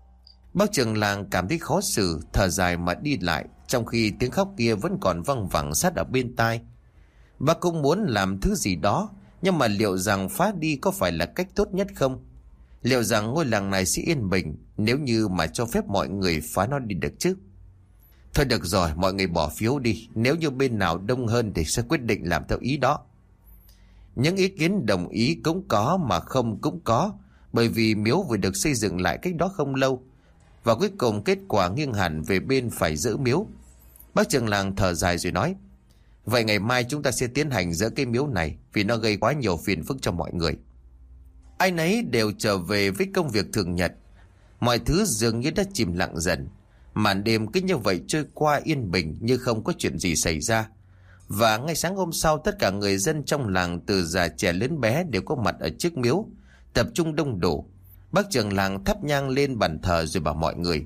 Bác trưởng làng cảm thấy khó xử, thở dài mà đi lại, trong khi tiếng khóc kia vẫn còn văng vẳng sát ở bên tai. Bác cũng muốn làm thứ gì đó, nhưng mà liệu rằng phá đi có phải là cách tốt nhất không? Liệu rằng ngôi làng này sẽ yên bình nếu như mà cho phép mọi người phá nó đi được chứ? Thôi được rồi, mọi người bỏ phiếu đi. Nếu như bên nào đông hơn thì sẽ quyết định làm theo ý đó. Những ý kiến đồng ý cũng có mà không cũng có, bởi vì miếu vừa được xây dựng lại cách đó không lâu. Và cuối cùng kết quả nghiêng hẳn về bên phải dỡ miếu. Bác trưởng làng thở dài rồi nói: "Vậy ngày mai chúng ta sẽ tiến hành dỡ cái miếu này, vì nó gây quá nhiều phiền phức cho mọi người." Ai nấy đều trở về với công việc thường nhật. Mọi thứ dường như đã chìm lặng dần. Màn đêm cứ như vậy trôi qua yên bình như không có chuyện gì xảy ra. Và ngay sáng hôm sau, tất cả người dân trong làng từ già trẻ lớn bé đều có mặt ở trước miếu, tập trung đông đủ. Bác trưởng làng thắp nhang lên bàn thờ rồi bảo mọi người: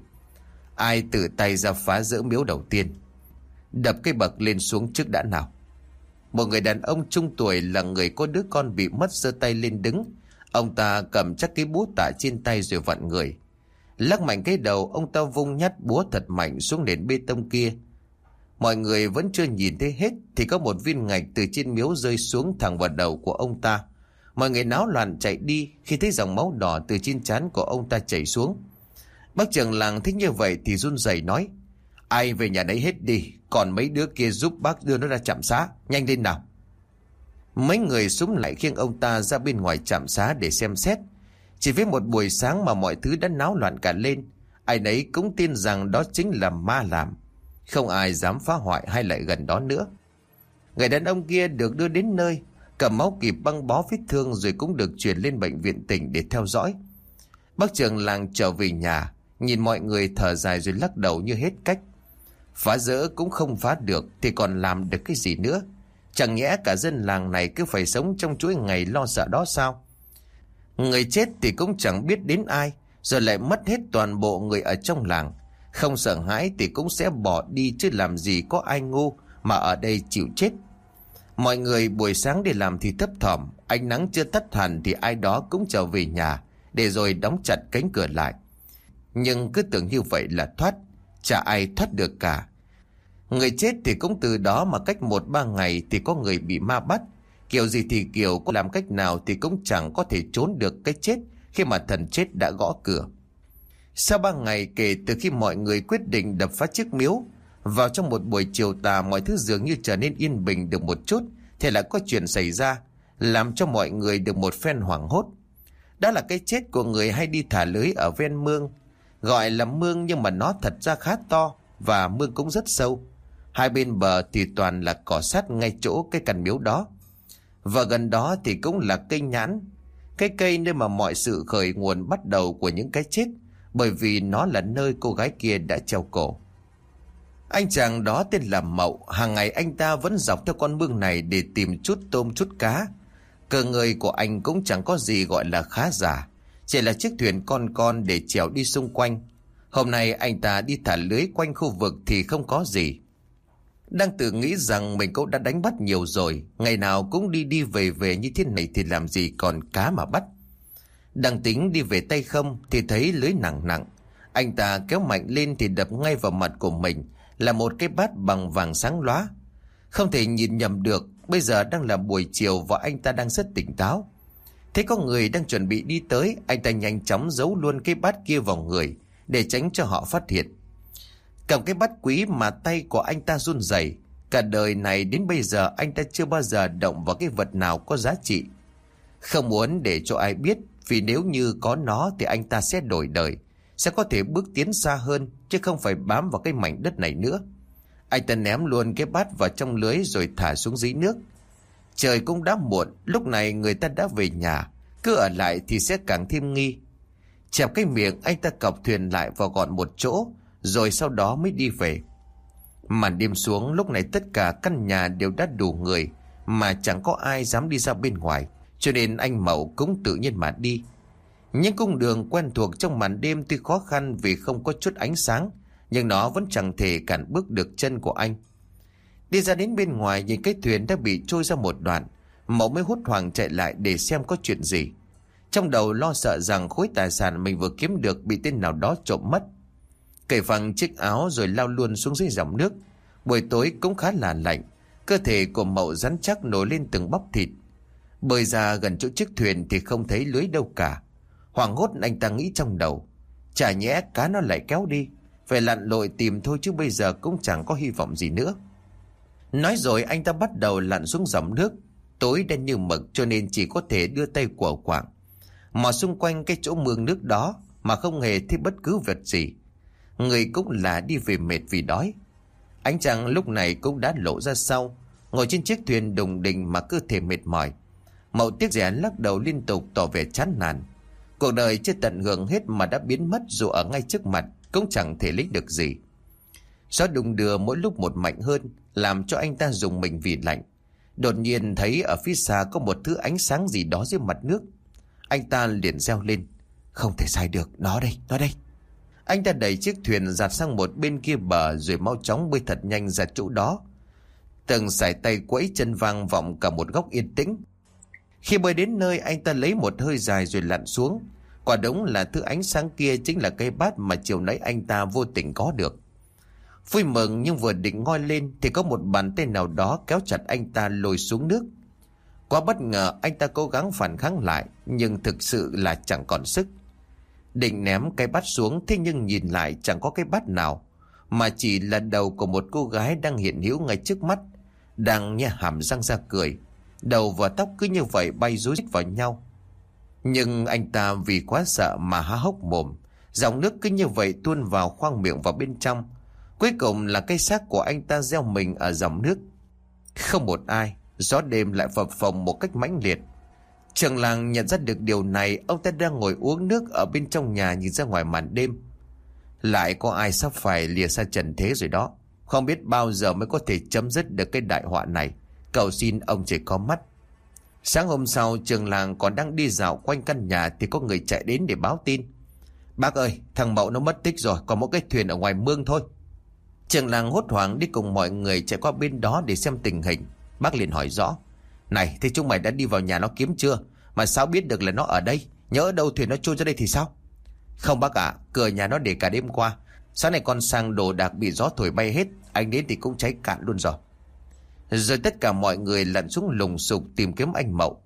"Ai tự tay ra phá dỡ miếu đầu tiên? Đập cái bậc lên xuống trước đã nào." Một người đàn ông trung tuổi là người có đứa con bị mất giơ tay lên đứng. Ông ta cầm chắc cái búa tạ trên tay rồi vặn người. Lắc mạnh cái đầu, ông ta vung nhát búa thật mạnh xuống nền bê tông kia. Mọi người vẫn chưa nhìn thấy hết thì có một viên gạch từ trên miếu rơi xuống thẳng vào đầu của ông ta. Mọi người náo loạn chạy đi khi thấy dòng máu đỏ từ trên trán của ông ta chảy xuống. Bác trưởng làng thích như vậy thì run rẩy nói: "Ai về nhà đấy hết đi, còn mấy đứa kia giúp bác đưa nó ra trạm xá, nhanh lên nào." Mấy người xúm lại khiêng ông ta ra bên ngoài trạm xá để xem xét. Chỉ với một buổi sáng mà mọi thứ đã náo loạn cả lên. Ai nấy cũng tin rằng đó chính là ma làm. Không ai dám phá hoại hay lại gần đó nữa. Người đàn ông kia được đưa đến nơi, cầm máu kịp băng bó vết thương rồi cũng được chuyển lên bệnh viện tỉnh để theo dõi. Bác trưởng làng trở về nhà, nhìn mọi người thở dài rồi lắc đầu như hết cách. Phá rỡ cũng không phá được thì còn làm được cái gì nữa? Chẳng nhẽ cả dân làng này cứ phải sống trong chuỗi ngày lo sợ đó sao? Người chết thì cũng chẳng biết đến ai, rồi lại mất hết toàn bộ người ở trong làng. Không sợ hãi thì cũng sẽ bỏ đi, chứ làm gì có ai ngu mà ở đây chịu chết. Mọi người buổi sáng đi làm thì thấp thỏm, ánh nắng chưa tắt hẳn thì ai đó cũng trở về nhà, để rồi đóng chặt cánh cửa lại. Nhưng cứ tưởng như vậy là thoát, chả ai thoát được cả. Người chết thì cũng từ đó mà cách một ba ngày thì có người bị ma bắt. Kiểu gì thì kiểu, có làm cách nào thì cũng chẳng có thể trốn được cái chết khi mà thần chết đã gõ cửa. Sau ba ngày kể từ khi mọi người quyết định đập phá chiếc miếu, vào trong một buổi chiều tà mọi thứ dường như trở nên yên bình được một chút, thì lại có chuyện xảy ra, làm cho mọi người được một phen hoảng hốt. Đó là cái chết của người hay đi thả lưới ở ven mương. Gọi là mương nhưng mà nó thật ra khá to, và mương cũng rất sâu. Hai bên bờ thì toàn là cỏ sát ngay chỗ cái căn miếu đó. Và gần đó thì cũng là cây nhãn, cái cây nơi mà mọi sự khởi nguồn bắt đầu của những cái chết, bởi vì nó là nơi cô gái kia đã treo cổ. Anh chàng đó tên là Mậu. Hàng ngày anh ta vẫn dọc theo con mương này để tìm chút tôm chút cá. Cơ ngơi của anh cũng chẳng có gì gọi là khá giả, chỉ là chiếc thuyền con con để chèo đi xung quanh. Hôm nay anh ta đi thả lưới quanh khu vực thì không có gì. Đang tự nghĩ rằng mình cũng đã đánh bắt nhiều rồi, ngày nào cũng đi đi về về như thế này thì làm gì còn cá mà bắt. Đang tính đi về tay không thì thấy lưới nặng nặng. Anh ta kéo mạnh lên thì đập ngay vào mặt của mình là một cái bát bằng vàng sáng lóa. Không thể nhìn nhầm được, bây giờ đang là buổi chiều và anh ta đang rất tỉnh táo. Thấy có người đang chuẩn bị đi tới, anh ta nhanh chóng giấu luôn cái bát kia vào người để tránh cho họ phát hiện. Cầm cái bát quý mà tay của anh ta run rẩy. Cả đời này đến bây giờ anh ta chưa bao giờ động vào cái vật nào có giá trị. Không muốn để cho ai biết, vì nếu như có nó thì anh ta sẽ đổi đời, sẽ có thể bước tiến xa hơn, chứ không phải bám vào cái mảnh đất này nữa. Anh ta ném luôn cái bát vào trong lưới rồi thả xuống dưới nước. Trời cũng đã muộn, lúc này người ta đã về nhà, cứ ở lại thì sẽ càng thêm nghi. Chẹp cái miệng, anh ta cọc thuyền lại vào gọn một chỗ, rồi sau đó mới đi về. Màn đêm xuống, lúc này tất cả căn nhà đều đã đủ người, mà chẳng có ai dám đi ra bên ngoài, cho nên anh Mậu cũng tự nhiên mà đi. Những cung đường quen thuộc trong màn đêm tuy khó khăn vì không có chút ánh sáng, nhưng nó vẫn chẳng thể cản bước được chân của anh. Đi ra đến bên ngoài, nhìn cái thuyền đã bị trôi ra một đoạn, Mậu mới hốt hoảng chạy lại để xem có chuyện gì. Trong đầu lo sợ rằng khối tài sản mình vừa kiếm được bị tên nào đó trộm mất. Cởi phăng chiếc áo rồi lao luôn xuống dưới dòng nước. Buổi tối cũng khá là lạnh, cơ thể của Mậu rắn chắc nổi lên từng bắp thịt. Bơi ra gần chỗ chiếc thuyền thì không thấy lưới đâu cả. Hoảng hốt anh ta nghĩ trong đầu, chả nhẽ cá nó lại kéo đi, phải lặn lội tìm thôi chứ bây giờ cũng chẳng có hy vọng gì nữa. Nói rồi anh ta bắt đầu lặn xuống dòng nước. Tối đen như mực cho nên chỉ có thể đưa tay quờ quạng mò xung quanh cái chỗ mương nước đó mà không hề thấy bất cứ vật gì. Người cũng là đi về mệt vì đói. Ánh trăng lúc này cũng đã lộ ra sau, ngồi trên chiếc thuyền đùng đình mà cơ thể mệt mỏi. Mậu tiếc rẻ lắc đầu liên tục tỏ vẻ chán nản. Cuộc đời chưa tận hưởng hết mà đã biến mất, dù ở ngay trước mặt cũng chẳng thể lấy được gì. Gió đung đưa mỗi lúc một mạnh hơn, làm cho anh ta rùng mình vì lạnh. Đột nhiên thấy ở phía xa có một thứ ánh sáng gì đó dưới mặt nước. Anh ta liền reo lên, không thể sai được, nó đây, nó đây. Anh ta đẩy chiếc thuyền dạt sang một bên kia bờ rồi mau chóng bơi thật nhanh ra chỗ đó. Từng sải tay quẫy chân vang vọng cả một góc yên tĩnh. Khi bơi đến nơi, anh ta lấy một hơi dài rồi lặn xuống. Quả đúng là thứ ánh sáng kia chính là cây bát mà chiều nãy anh ta vô tình có được. Vui mừng nhưng vừa định ngoi lên thì có một bàn tay nào đó kéo chặt anh ta lôi xuống nước. Quá bất ngờ, anh ta cố gắng phản kháng lại nhưng thực sự là chẳng còn sức. Định ném cái bát xuống, thế nhưng nhìn lại chẳng có cái bát nào, mà chỉ là đầu của một cô gái đang hiện hữu ngay trước mắt, đang nhe hàm răng ra cười. Đầu và tóc cứ như vậy bay rối rít vào nhau. Nhưng anh ta vì quá sợ mà há hốc mồm. Dòng nước cứ như vậy tuôn vào khoang miệng vào bên trong. Cuối cùng là cái xác của anh ta gieo mình ở dòng nước. Không một ai. Gió đêm lại phập phồng một cách mãnh liệt. Trường làng nhận ra được điều này. Ông ta đang ngồi uống nước ở bên trong nhà, nhìn ra ngoài màn đêm. Lại có ai sắp phải lìa xa trần thế rồi đó. Không biết bao giờ mới có thể chấm dứt được cái đại họa này. Cầu xin ông trời có mắt. Sáng hôm sau, trường làng còn đang đi dạo quanh căn nhà thì có người chạy đến để báo tin. Bác ơi, thằng Mậu nó mất tích rồi, còn một cái thuyền ở ngoài mương thôi. Trường làng hốt hoảng đi cùng mọi người chạy qua bên đó để xem tình hình. Bác liền hỏi rõ, này, thế chúng mày đã đi vào nhà nó kiếm chưa? Mà sao biết được là nó ở đây? Nhỡ đâu thuyền nó trôi ra đây thì sao? Không bác ạ, à, cửa nhà nó để cả đêm qua. Sáng nay con sang đồ đạc bị gió thổi bay hết, anh đến thì cũng cháy cạn luôn rồi. Rồi tất cả mọi người lặn xuống lùng sục tìm kiếm anh Mậu.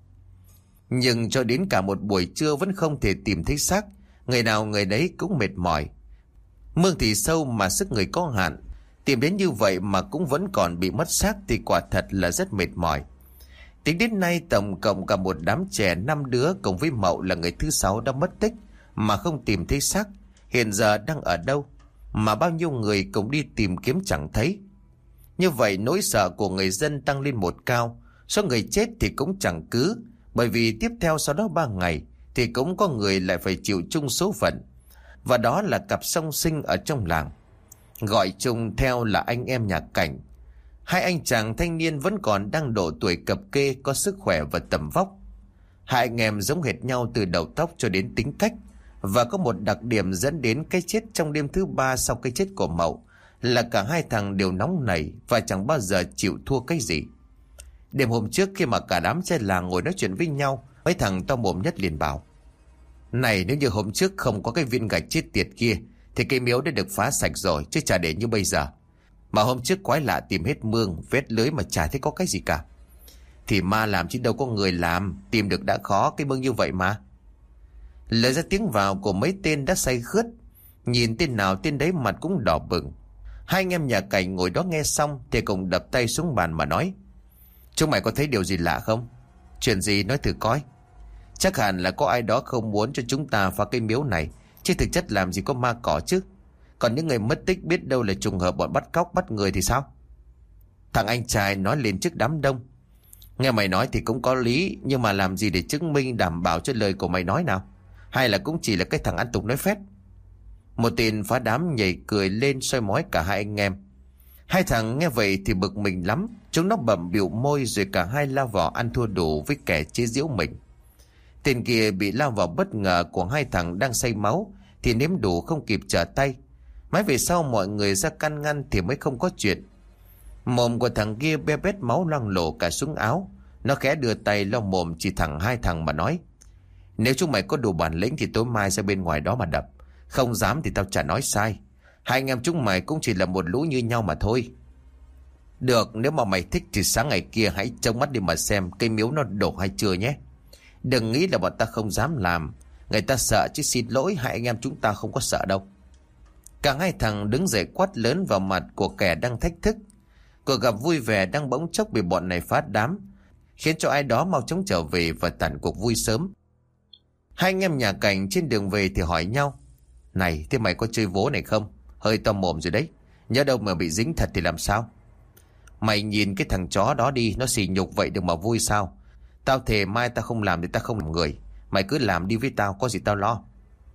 Nhưng cho đến cả một buổi trưa vẫn không thể tìm thấy xác. Người nào người đấy cũng mệt mỏi. Mương thì sâu mà sức người có hạn. Tìm đến như vậy mà cũng vẫn còn bị mất xác thì quả thật là rất mệt mỏi. Tính đến nay tổng cộng cả một đám trẻ năm đứa cùng với Mậu là người thứ sáu đã mất tích mà không tìm thấy xác. Hiện giờ đang ở đâu mà bao nhiêu người cùng đi tìm kiếm chẳng thấy. Như vậy nỗi sợ của người dân tăng lên một cao. Số người chết thì cũng chẳng cứ, bởi vì tiếp theo sau đó ba ngày thì cũng có người lại phải chịu chung số phận. Và đó là cặp song sinh ở trong làng. gọi chung theo là anh em nhà Cảnh. Hai anh chàng thanh niên vẫn còn đang độ tuổi cập kê, có sức khỏe và tầm vóc. Hai anh em giống hệt nhau từ đầu tóc cho đến tính cách, và có một đặc điểm dẫn đến cái chết trong đêm thứ ba sau cái chết của Mậu là cả hai thằng đều nóng nảy và chẳng bao giờ chịu thua cái gì. Đêm hôm trước khi mà cả đám trai làng ngồi nói chuyện với nhau, mấy thằng to mồm nhất liền bảo: "Này, nếu như hôm trước không có cái viên gạch chết tiệt kia thì cái miếu đã được phá sạch rồi, chứ chả để như bây giờ. Mà hôm trước quái lạ tìm hết mương vết lưới mà chả thấy có cái gì cả. Thì ma làm chứ đâu có người làm, tìm được đã khó, cái mương như vậy mà." Lời ra tiếng vào của mấy tên đã say khướt, nhìn tên nào tên đấy mặt cũng đỏ bừng. Hai anh em nhà Cảnh ngồi đó nghe xong thì cùng đập tay xuống bàn mà nói: "Chúng mày có thấy điều gì lạ không? Chuyện gì nói thử coi. Chắc hẳn là có ai đó không muốn cho chúng ta phá cái miếu này, chứ thực chất làm gì có ma cỏ chứ. Còn những người mất tích biết đâu là trùng hợp bọn bắt cóc bắt người thì sao?" Thằng anh trai nói lên trước đám đông: "Nghe mày nói thì cũng có lý, nhưng mà làm gì để chứng minh đảm bảo cho lời của mày nói nào? Hay là cũng chỉ là cái thằng ăn tục nói phét?" Một tên phá đám nhảy cười lên soi mói cả hai anh em. Hai thằng nghe vậy thì bực mình lắm, chúng nó bậm bịu môi rồi cả hai lao vào ăn thua đủ với kẻ chế giễu mình. Tên kia bị lao vào bất ngờ của hai thằng đang say máu thì nếm đủ không kịp trở tay. Mãi về sau mọi người ra can ngăn thì mới không có chuyện. Mồm của thằng kia be bét máu loang lổ cả xuống áo. Nó khẽ đưa tay lau mồm chỉ thẳng hai thằng mà nói: "Nếu chúng mày có đủ bản lĩnh thì tối mai ra bên ngoài đó mà đập. Không dám thì tao chả nói sai. Hai anh em chúng mày cũng chỉ là một lũ như nhau mà thôi." "Được, nếu mà mày thích thì sáng ngày kia hãy trông mắt đi mà xem cây miếu nó đổ hay chưa nhé. Đừng nghĩ là bọn ta không dám làm. Người ta sợ chứ xin lỗi, hai anh em chúng ta không có sợ đâu." Cả hai thằng đứng dậy quát lớn vào mặt của kẻ đang thách thức. Cuộc gặp vui vẻ đang bỗng chốc bị bọn này phá đám, khiến cho ai đó mau chóng trở về và tản cuộc vui sớm. Hai anh em nhà Cảnh trên đường về thì hỏi nhau: "Này, thế mày có chơi vố này không? Hơi to mồm rồi đấy. Nhớ đâu mà bị dính thật thì làm sao? Mày nhìn cái thằng chó đó đi, nó xỉ nhục vậy được mà vui sao? Tao thề mai tao không làm thì tao không làm người. Mày cứ làm đi với tao, có gì tao lo."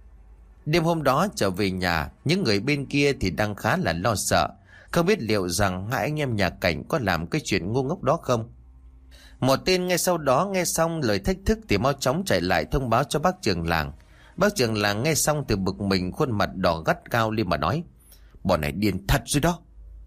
Đêm hôm đó trở về nhà, những người bên kia thì đang khá là lo sợ, không biết liệu rằng hai anh em nhà Cảnh có làm cái chuyện ngu ngốc đó không. Một tên ngay sau đó nghe xong lời thách thức thì mau chóng chạy lại thông báo cho bác trưởng làng. Bác trưởng làng nghe xong thì bực mình, khuôn mặt đỏ gắt cao lên mà nói: "Bọn này điên thật rồi đó."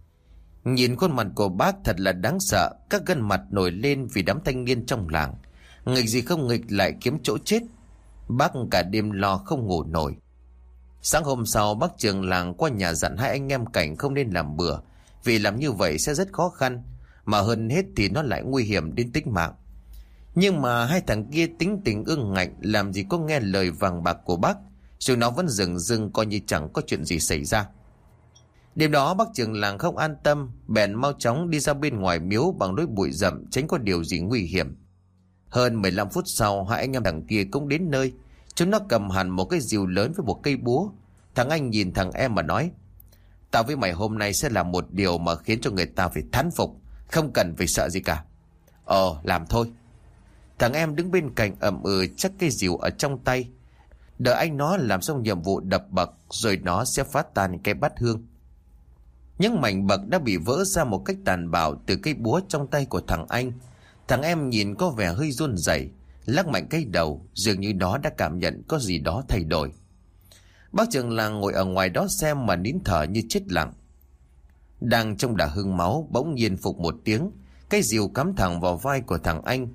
Nhìn khuôn mặt của bác thật là đáng sợ, các gân mặt nổi lên vì đám thanh niên trong làng. Nghịch gì không nghịch lại kiếm chỗ chết. Bác cả đêm lo không ngủ nổi. Sáng hôm sau, bác trưởng làng qua nhà dặn hai anh em Cảnh không nên làm bừa, vì làm như vậy sẽ rất khó khăn, mà hơn hết thì nó lại nguy hiểm đến tính mạng. Nhưng mà hai thằng kia tính tình ương ngạnh, làm gì có nghe lời vàng bạc của bác, rồi nó vẫn dừng dưng coi như chẳng có chuyện gì xảy ra. Đêm đó bác trưởng làng không an tâm, bèn mau chóng đi ra bên ngoài miếu bằng lối bụi rậm, tránh có điều gì nguy hiểm. Hơn mười lăm phút sau, hai anh em thằng kia cũng đến nơi. Chúng nó cầm hẳn một cái rìu lớn với một cây búa. Thằng anh nhìn thằng em mà nói: "Tao với mày hôm nay sẽ làm một điều mà khiến cho người ta phải thán phục, không cần phải sợ gì cả." "Ờ, làm thôi." Thằng em đứng bên cạnh ậm ừ chắc cây rìu ở trong tay, đợi anh nó làm xong nhiệm vụ đập bậc, rồi nó sẽ phá tan cái bát hương. Những mảnh bậc đã bị vỡ ra một cách tàn bạo từ cây búa trong tay của thằng anh. Thằng em nhìn có vẻ hơi run rẩy, lắc mạnh cái đầu, dường như nó đã cảm nhận có gì đó thay đổi. Bác trưởng làng ngồi ở ngoài đó xem mà nín thở như chết lặng. Đang trong đà hương máu, bỗng nhiên phục một tiếng, cái rìu cắm thẳng vào vai của thằng anh.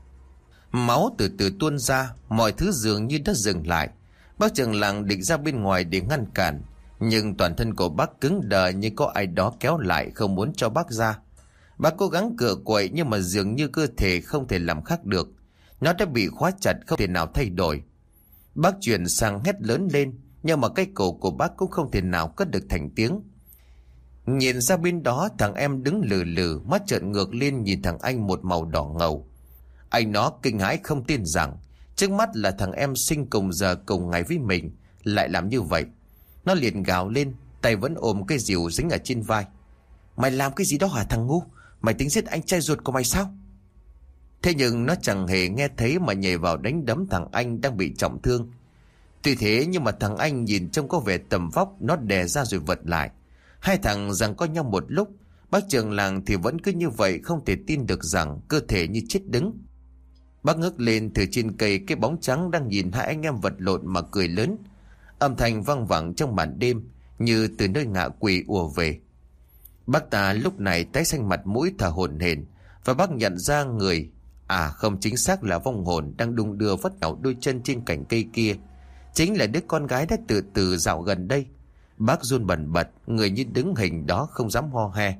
Máu từ từ tuôn ra, mọi thứ dường như đã dừng lại. Bác trưởng làng định ra bên ngoài để ngăn cản, nhưng toàn thân của bác cứng đờ như có ai đó kéo lại, không muốn cho bác ra. Bác cố gắng cựa quậy nhưng mà dường như cơ thể không thể làm khác được. Nó đã bị khóa chặt, không thể nào thay đổi. Bác chuyển sang hét lớn lên, nhưng mà cái cổ của bác cũng không thể nào cất được thành tiếng. Nhìn ra bên đó, thằng em đứng lừ lừ, mắt trợn ngược lên nhìn thằng anh một màu đỏ ngầu. Anh nó kinh hãi không tin rằng trước mắt là thằng em sinh cùng giờ cùng ngày với mình lại làm như vậy. Nó liền gào lên, tay vẫn ôm cái rìu dính ở trên vai: "Mày làm cái gì đó hả thằng ngu? Mày tính giết anh trai ruột của mày sao?" Thế nhưng nó chẳng hề nghe thấy mà nhảy vào đánh đấm thằng anh đang bị trọng thương. Tuy thế nhưng mà thằng anh nhìn trông có vẻ tầm vóc, nó đè ra rồi vật lại. Hai thằng giằng co nhau một lúc, bác trưởng làng thì vẫn cứ như vậy, không thể tin được rằng cơ thể như chết đứng. Bác ngước lên từ trên cây cái bóng trắng đang nhìn hai anh em vật lộn mà cười lớn. Âm thanh vang vẳng trong màn đêm như từ nơi ngạ quỷ ùa về. Bác ta lúc này tái xanh mặt mũi thở hổn hển, và bác nhận ra người, à không, chính xác là vong hồn đang đung đưa vắt nhàu đôi chân trên cành cây kia, chính là đứa con gái đã từ từ dạo gần đây. Bác run bần bật, người như đứng hình đó không dám ho he.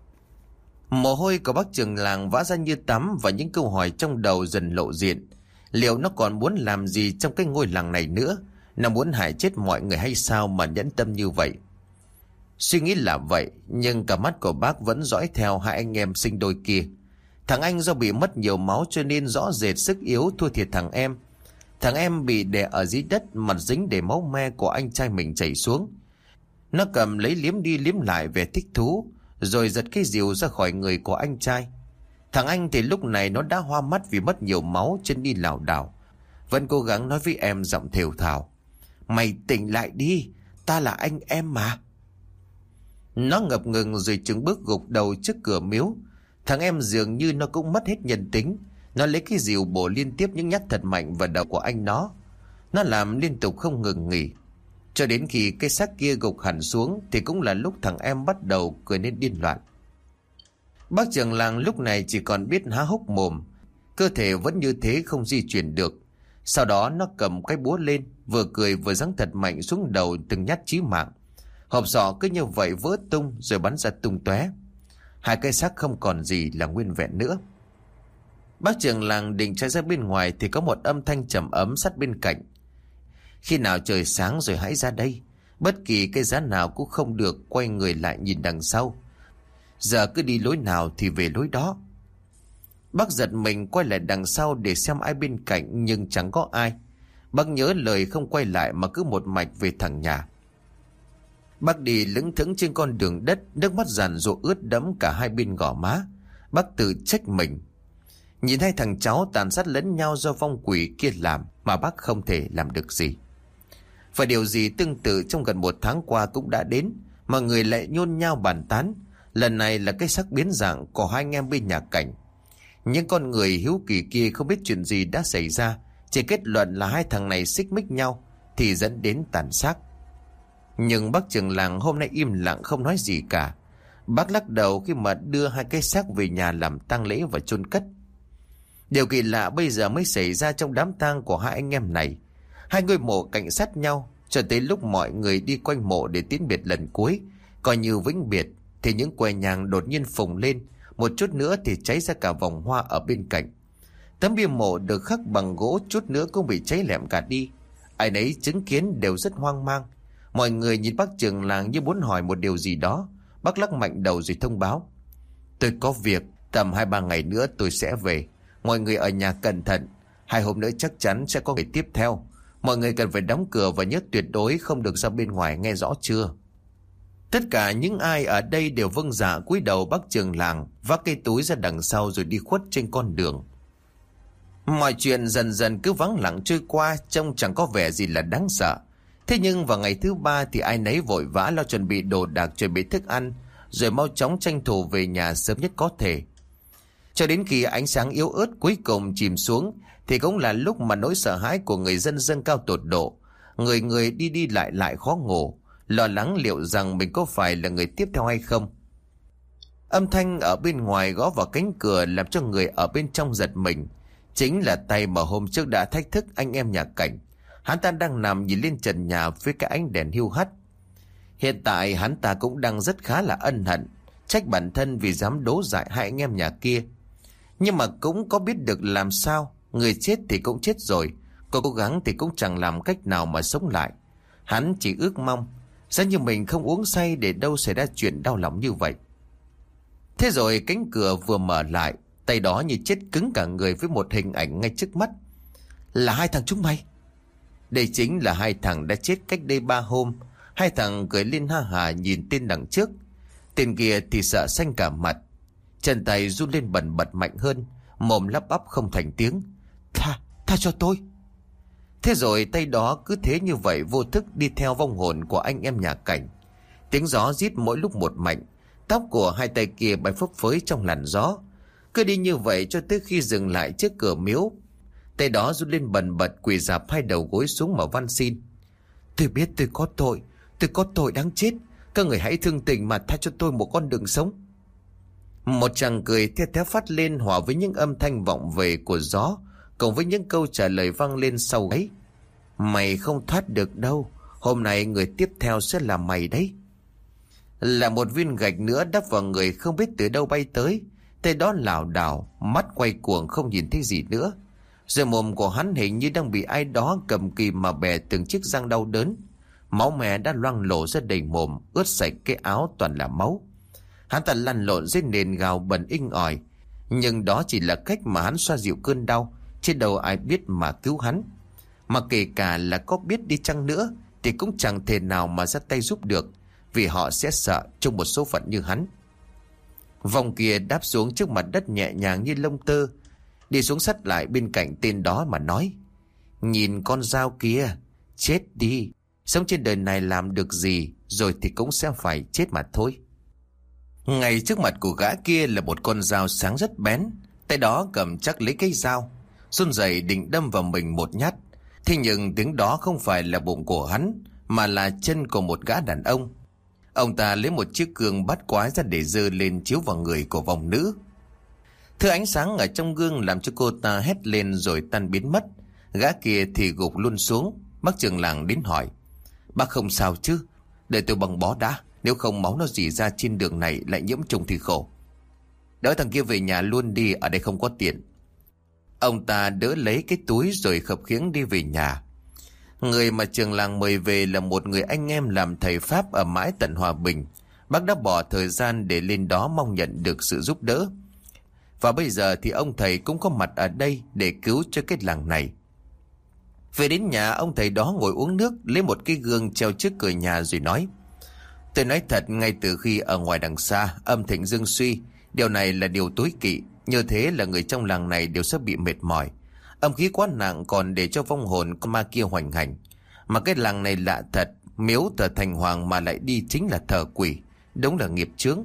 Mồ hôi của bác trưởng làng vã ra như tắm, và những câu hỏi trong đầu dần lộ diện. Liệu nó còn muốn làm gì trong cái ngôi làng này nữa? Nó muốn hại chết mọi người hay sao mà nhẫn tâm như vậy? Suy nghĩ là vậy, nhưng cả mắt của bác vẫn dõi theo hai anh em sinh đôi kia. Thằng anh do bị mất nhiều máu cho nên rõ rệt sức yếu thua thiệt thằng em. Thằng em bị đè ở dưới đất, mặt dính để máu me của anh trai mình chảy xuống. Nó cầm lấy liếm đi liếm lại về thích thú, rồi giật cái rìu ra khỏi người của anh trai. Thằng anh thì lúc này nó đã hoa mắt vì mất nhiều máu, chân đi lảo đảo, vẫn cố gắng nói với em giọng thều thào: "Mày tỉnh lại đi, ta là anh em mà." Nó ngập ngừng rồi chừng bước gục đầu trước cửa miếu. Thằng em dường như nó cũng mất hết nhân tính. Nó lấy cái rìu bổ liên tiếp những nhát thật mạnh vào đầu của anh nó. Nó làm liên tục không ngừng nghỉ, cho đến khi cái xác kia gục hẳn xuống thì cũng là lúc thằng em bắt đầu cười nên điên loạn. Bác trưởng làng lúc này chỉ còn biết há hốc mồm, cơ thể vẫn như thế không di chuyển được. Sau đó nó cầm cái búa lên, vừa cười vừa giáng thật mạnh xuống đầu từng nhát chí mạng. Hộp sọ cứ như vậy vỡ tung rồi bắn ra tung tóe. Hai cái xác không còn gì là nguyên vẹn nữa. Bác trưởng làng định chạy ra bên ngoài thì có một âm thanh trầm ấm sát bên cạnh: "Khi nào trời sáng rồi hãy ra đây. Bất kỳ cái giá nào cũng không được quay người lại nhìn đằng sau. Giờ cứ đi lối nào thì về lối đó." Bác giật mình quay lại đằng sau để xem ai bên cạnh, nhưng chẳng có ai. Bác nhớ lời không quay lại mà cứ một mạch về thẳng nhà. Bác đi lững thững trên con đường đất, nước mắt giàn giụa ướt đẫm cả hai bên gò má. Bác tự trách mình. Nhìn hai thằng cháu tàn sát lẫn nhau do vong quỷ kia làm mà bác không thể làm được gì. Và điều gì tương tự trong gần một tháng qua cũng đã đến, mà người lại nhôn nhao bàn tán. Lần này là cái xác biến dạng của hai anh em bên nhà Cảnh. Những con người hiếu kỳ kia không biết chuyện gì đã xảy ra, chỉ kết luận là hai thằng này xích mích nhau thì dẫn đến tàn xác. Nhưng bác trưởng làng hôm nay im lặng không nói gì cả. Bác lắc đầu khi mà đưa hai cái xác về nhà làm tang lễ và chôn cất. Điều kỳ lạ bây giờ mới xảy ra trong đám tang của hai anh em này. Hai ngôi mộ cạnh sát nhau, cho tới lúc mọi người đi quanh mộ để tiễn biệt lần cuối, coi như vĩnh biệt, thì những que nhang đột nhiên phồng lên, một chút nữa thì cháy ra cả vòng hoa ở bên cạnh. Tấm bia mộ được khắc bằng gỗ chút nữa cũng bị cháy lẹm cả đi. Ai nấy chứng kiến đều rất hoang mang. Mọi người nhìn bác trưởng làng như muốn hỏi một điều gì đó. Bác lắc mạnh đầu rồi thông báo: "Tôi có việc, tầm hai ba ngày nữa tôi sẽ về. Mọi người ở nhà cẩn thận, hai hôm nữa chắc chắn sẽ có người tiếp theo. Mọi người cần phải đóng cửa và nhớ tuyệt đối không được ra bên ngoài, nghe rõ chưa?" Tất cả những ai ở đây đều vâng dạ cúi đầu. Bác trưởng làng vác cây túi ra đằng sau rồi đi khuất trên con đường. Mọi chuyện dần dần cứ vắng lặng trôi qua, trông chẳng có vẻ gì là đáng sợ. Thế nhưng vào ngày thứ ba thì ai nấy vội vã lo chuẩn bị đồ đạc, chuẩn bị thức ăn, rồi mau chóng tranh thủ về nhà sớm nhất có thể. Cho đến khi ánh sáng yếu ớt cuối cùng chìm xuống thì cũng là lúc mà nỗi sợ hãi của người dân dâng cao tột độ. Người người đi đi lại lại khó ngủ, lo lắng liệu rằng mình có phải là người tiếp theo hay không. Âm thanh ở bên ngoài gõ vào cánh cửa làm cho người ở bên trong giật mình. Chính là tay mà hôm trước đã thách thức anh em nhà Cảnh. Hắn ta đang nằm nhìn lên trần nhà với cái ánh đèn hiu hắt. Hiện tại hắn ta cũng đang rất khá là ân hận, trách bản thân vì dám đố dại hai anh em nhà kia. Nhưng mà cũng có biết được làm sao, người chết thì cũng chết rồi, cố gắng thì cũng chẳng làm cách nào mà sống lại. Hắn chỉ ước mong giá như mình không uống say để đâu xảy ra chuyện đau lòng như vậy. Thế rồi cánh cửa vừa mở lại, tay đó như chết cứng cả người với một hình ảnh ngay trước mắt. Là hai thằng chúng mày. Đây chính là hai thằng đã chết cách đây ba hôm. Hai thằng cười lên ha hà nhìn tên đằng trước. Tên kia thì sợ xanh cả mặt, chân tay run lên bần bật mạnh hơn, mồm lắp bắp không thành tiếng: Tha, tha cho tôi. Thế rồi tay đó cứ thế như vậy vô thức đi theo vong hồn của anh em nhà Cảnh. Tiếng gió rít mỗi lúc một mạnh. Tóc của hai tay kia bay phấp phới trong làn gió. Cứ đi như vậy cho tới khi dừng lại trước cửa miếu. Tay đó rút lên bần bật, quỳ rạp hai đầu gối xuống mà van xin: "Tôi biết tôi có tội, tôi có tội đáng chết. Các người hãy thương tình mà tha cho tôi một con đường sống." Một chàng cười theo theo phát lên, hòa với những âm thanh vọng về của gió, cộng với những câu trả lời vang lên sau ấy: "Mày không thoát được đâu. Hôm nay người tiếp theo sẽ là mày đấy." Là một viên gạch nữa đắp vào người không biết từ đâu bay tới. Tay đó lảo đảo, mắt quay cuồng không nhìn thấy gì nữa. Rồi mồm của hắn hình như đang bị ai đó cầm kìm mà bè từng chiếc răng đau đớn. Máu me đã loang lổ ra đầy mồm, ướt sạch cái áo toàn là máu. Hắn ta lăn lộn dưới nền gào bẩn inh ỏi, nhưng đó chỉ là cách mà hắn xoa dịu cơn đau, chứ đâu ai biết mà cứu hắn. Mà kể cả là có biết đi chăng nữa thì cũng chẳng thể nào mà ra tay giúp được, vì họ sẽ sợ chung một số phận như hắn. Vòng kia đáp xuống trước mặt đất nhẹ nhàng như lông tơ, đi xuống sát lại bên cạnh tên đó mà nói: "Nhìn con dao kia, chết đi. Sống trên đời này làm được gì, rồi thì cũng sẽ phải chết mà thôi." Ngay trước mặt của gã kia là một con dao sáng rất bén. Tay đó cầm chắc lấy cái dao, run rẩy định đâm vào mình một nhát. Thế nhưng tiếng đó không phải là bụng của hắn, mà là chân của một gã đàn ông. Ông ta lấy một chiếc gương bắt quái ra để giơ lên chiếu vào người của vòng nữ. Thứ ánh sáng ở trong gương làm cho cô ta hét lên rồi tan biến mất. Gã kia thì gục luôn xuống. Bác trưởng làng đến hỏi: "Bác không sao chứ? Để tôi băng bó đã, nếu không máu nó rỉ ra trên đường này lại nhiễm trùng thì khổ." "Đỡ thằng kia về nhà luôn đi, ở đây không có tiền." Ông ta đỡ lấy cái túi rồi khập khiễng đi về nhà. Người mà trường làng mời về là một người anh em làm thầy Pháp ở mãi tận Hòa Bình. Bác đã bỏ thời gian để lên đó mong nhận được sự giúp đỡ. Và bây giờ thì ông thầy cũng có mặt ở đây để cứu cho cái làng này. Về đến nhà, ông thầy đó ngồi uống nước, lấy một cái gương treo trước cửa nhà rồi nói: "Tôi nói thật, ngay từ khi ở ngoài đằng xa âm thịnh dương suy, điều này là điều tối kỵ. Như thế là người trong làng này đều sẽ bị mệt mỏi. Âm khí quá nặng còn để cho vong hồn con ma kia hoành hành. Mà cái làng này lạ thật, miếu thờ thành hoàng mà lại đi chính là thờ quỷ. Đúng là nghiệp chướng."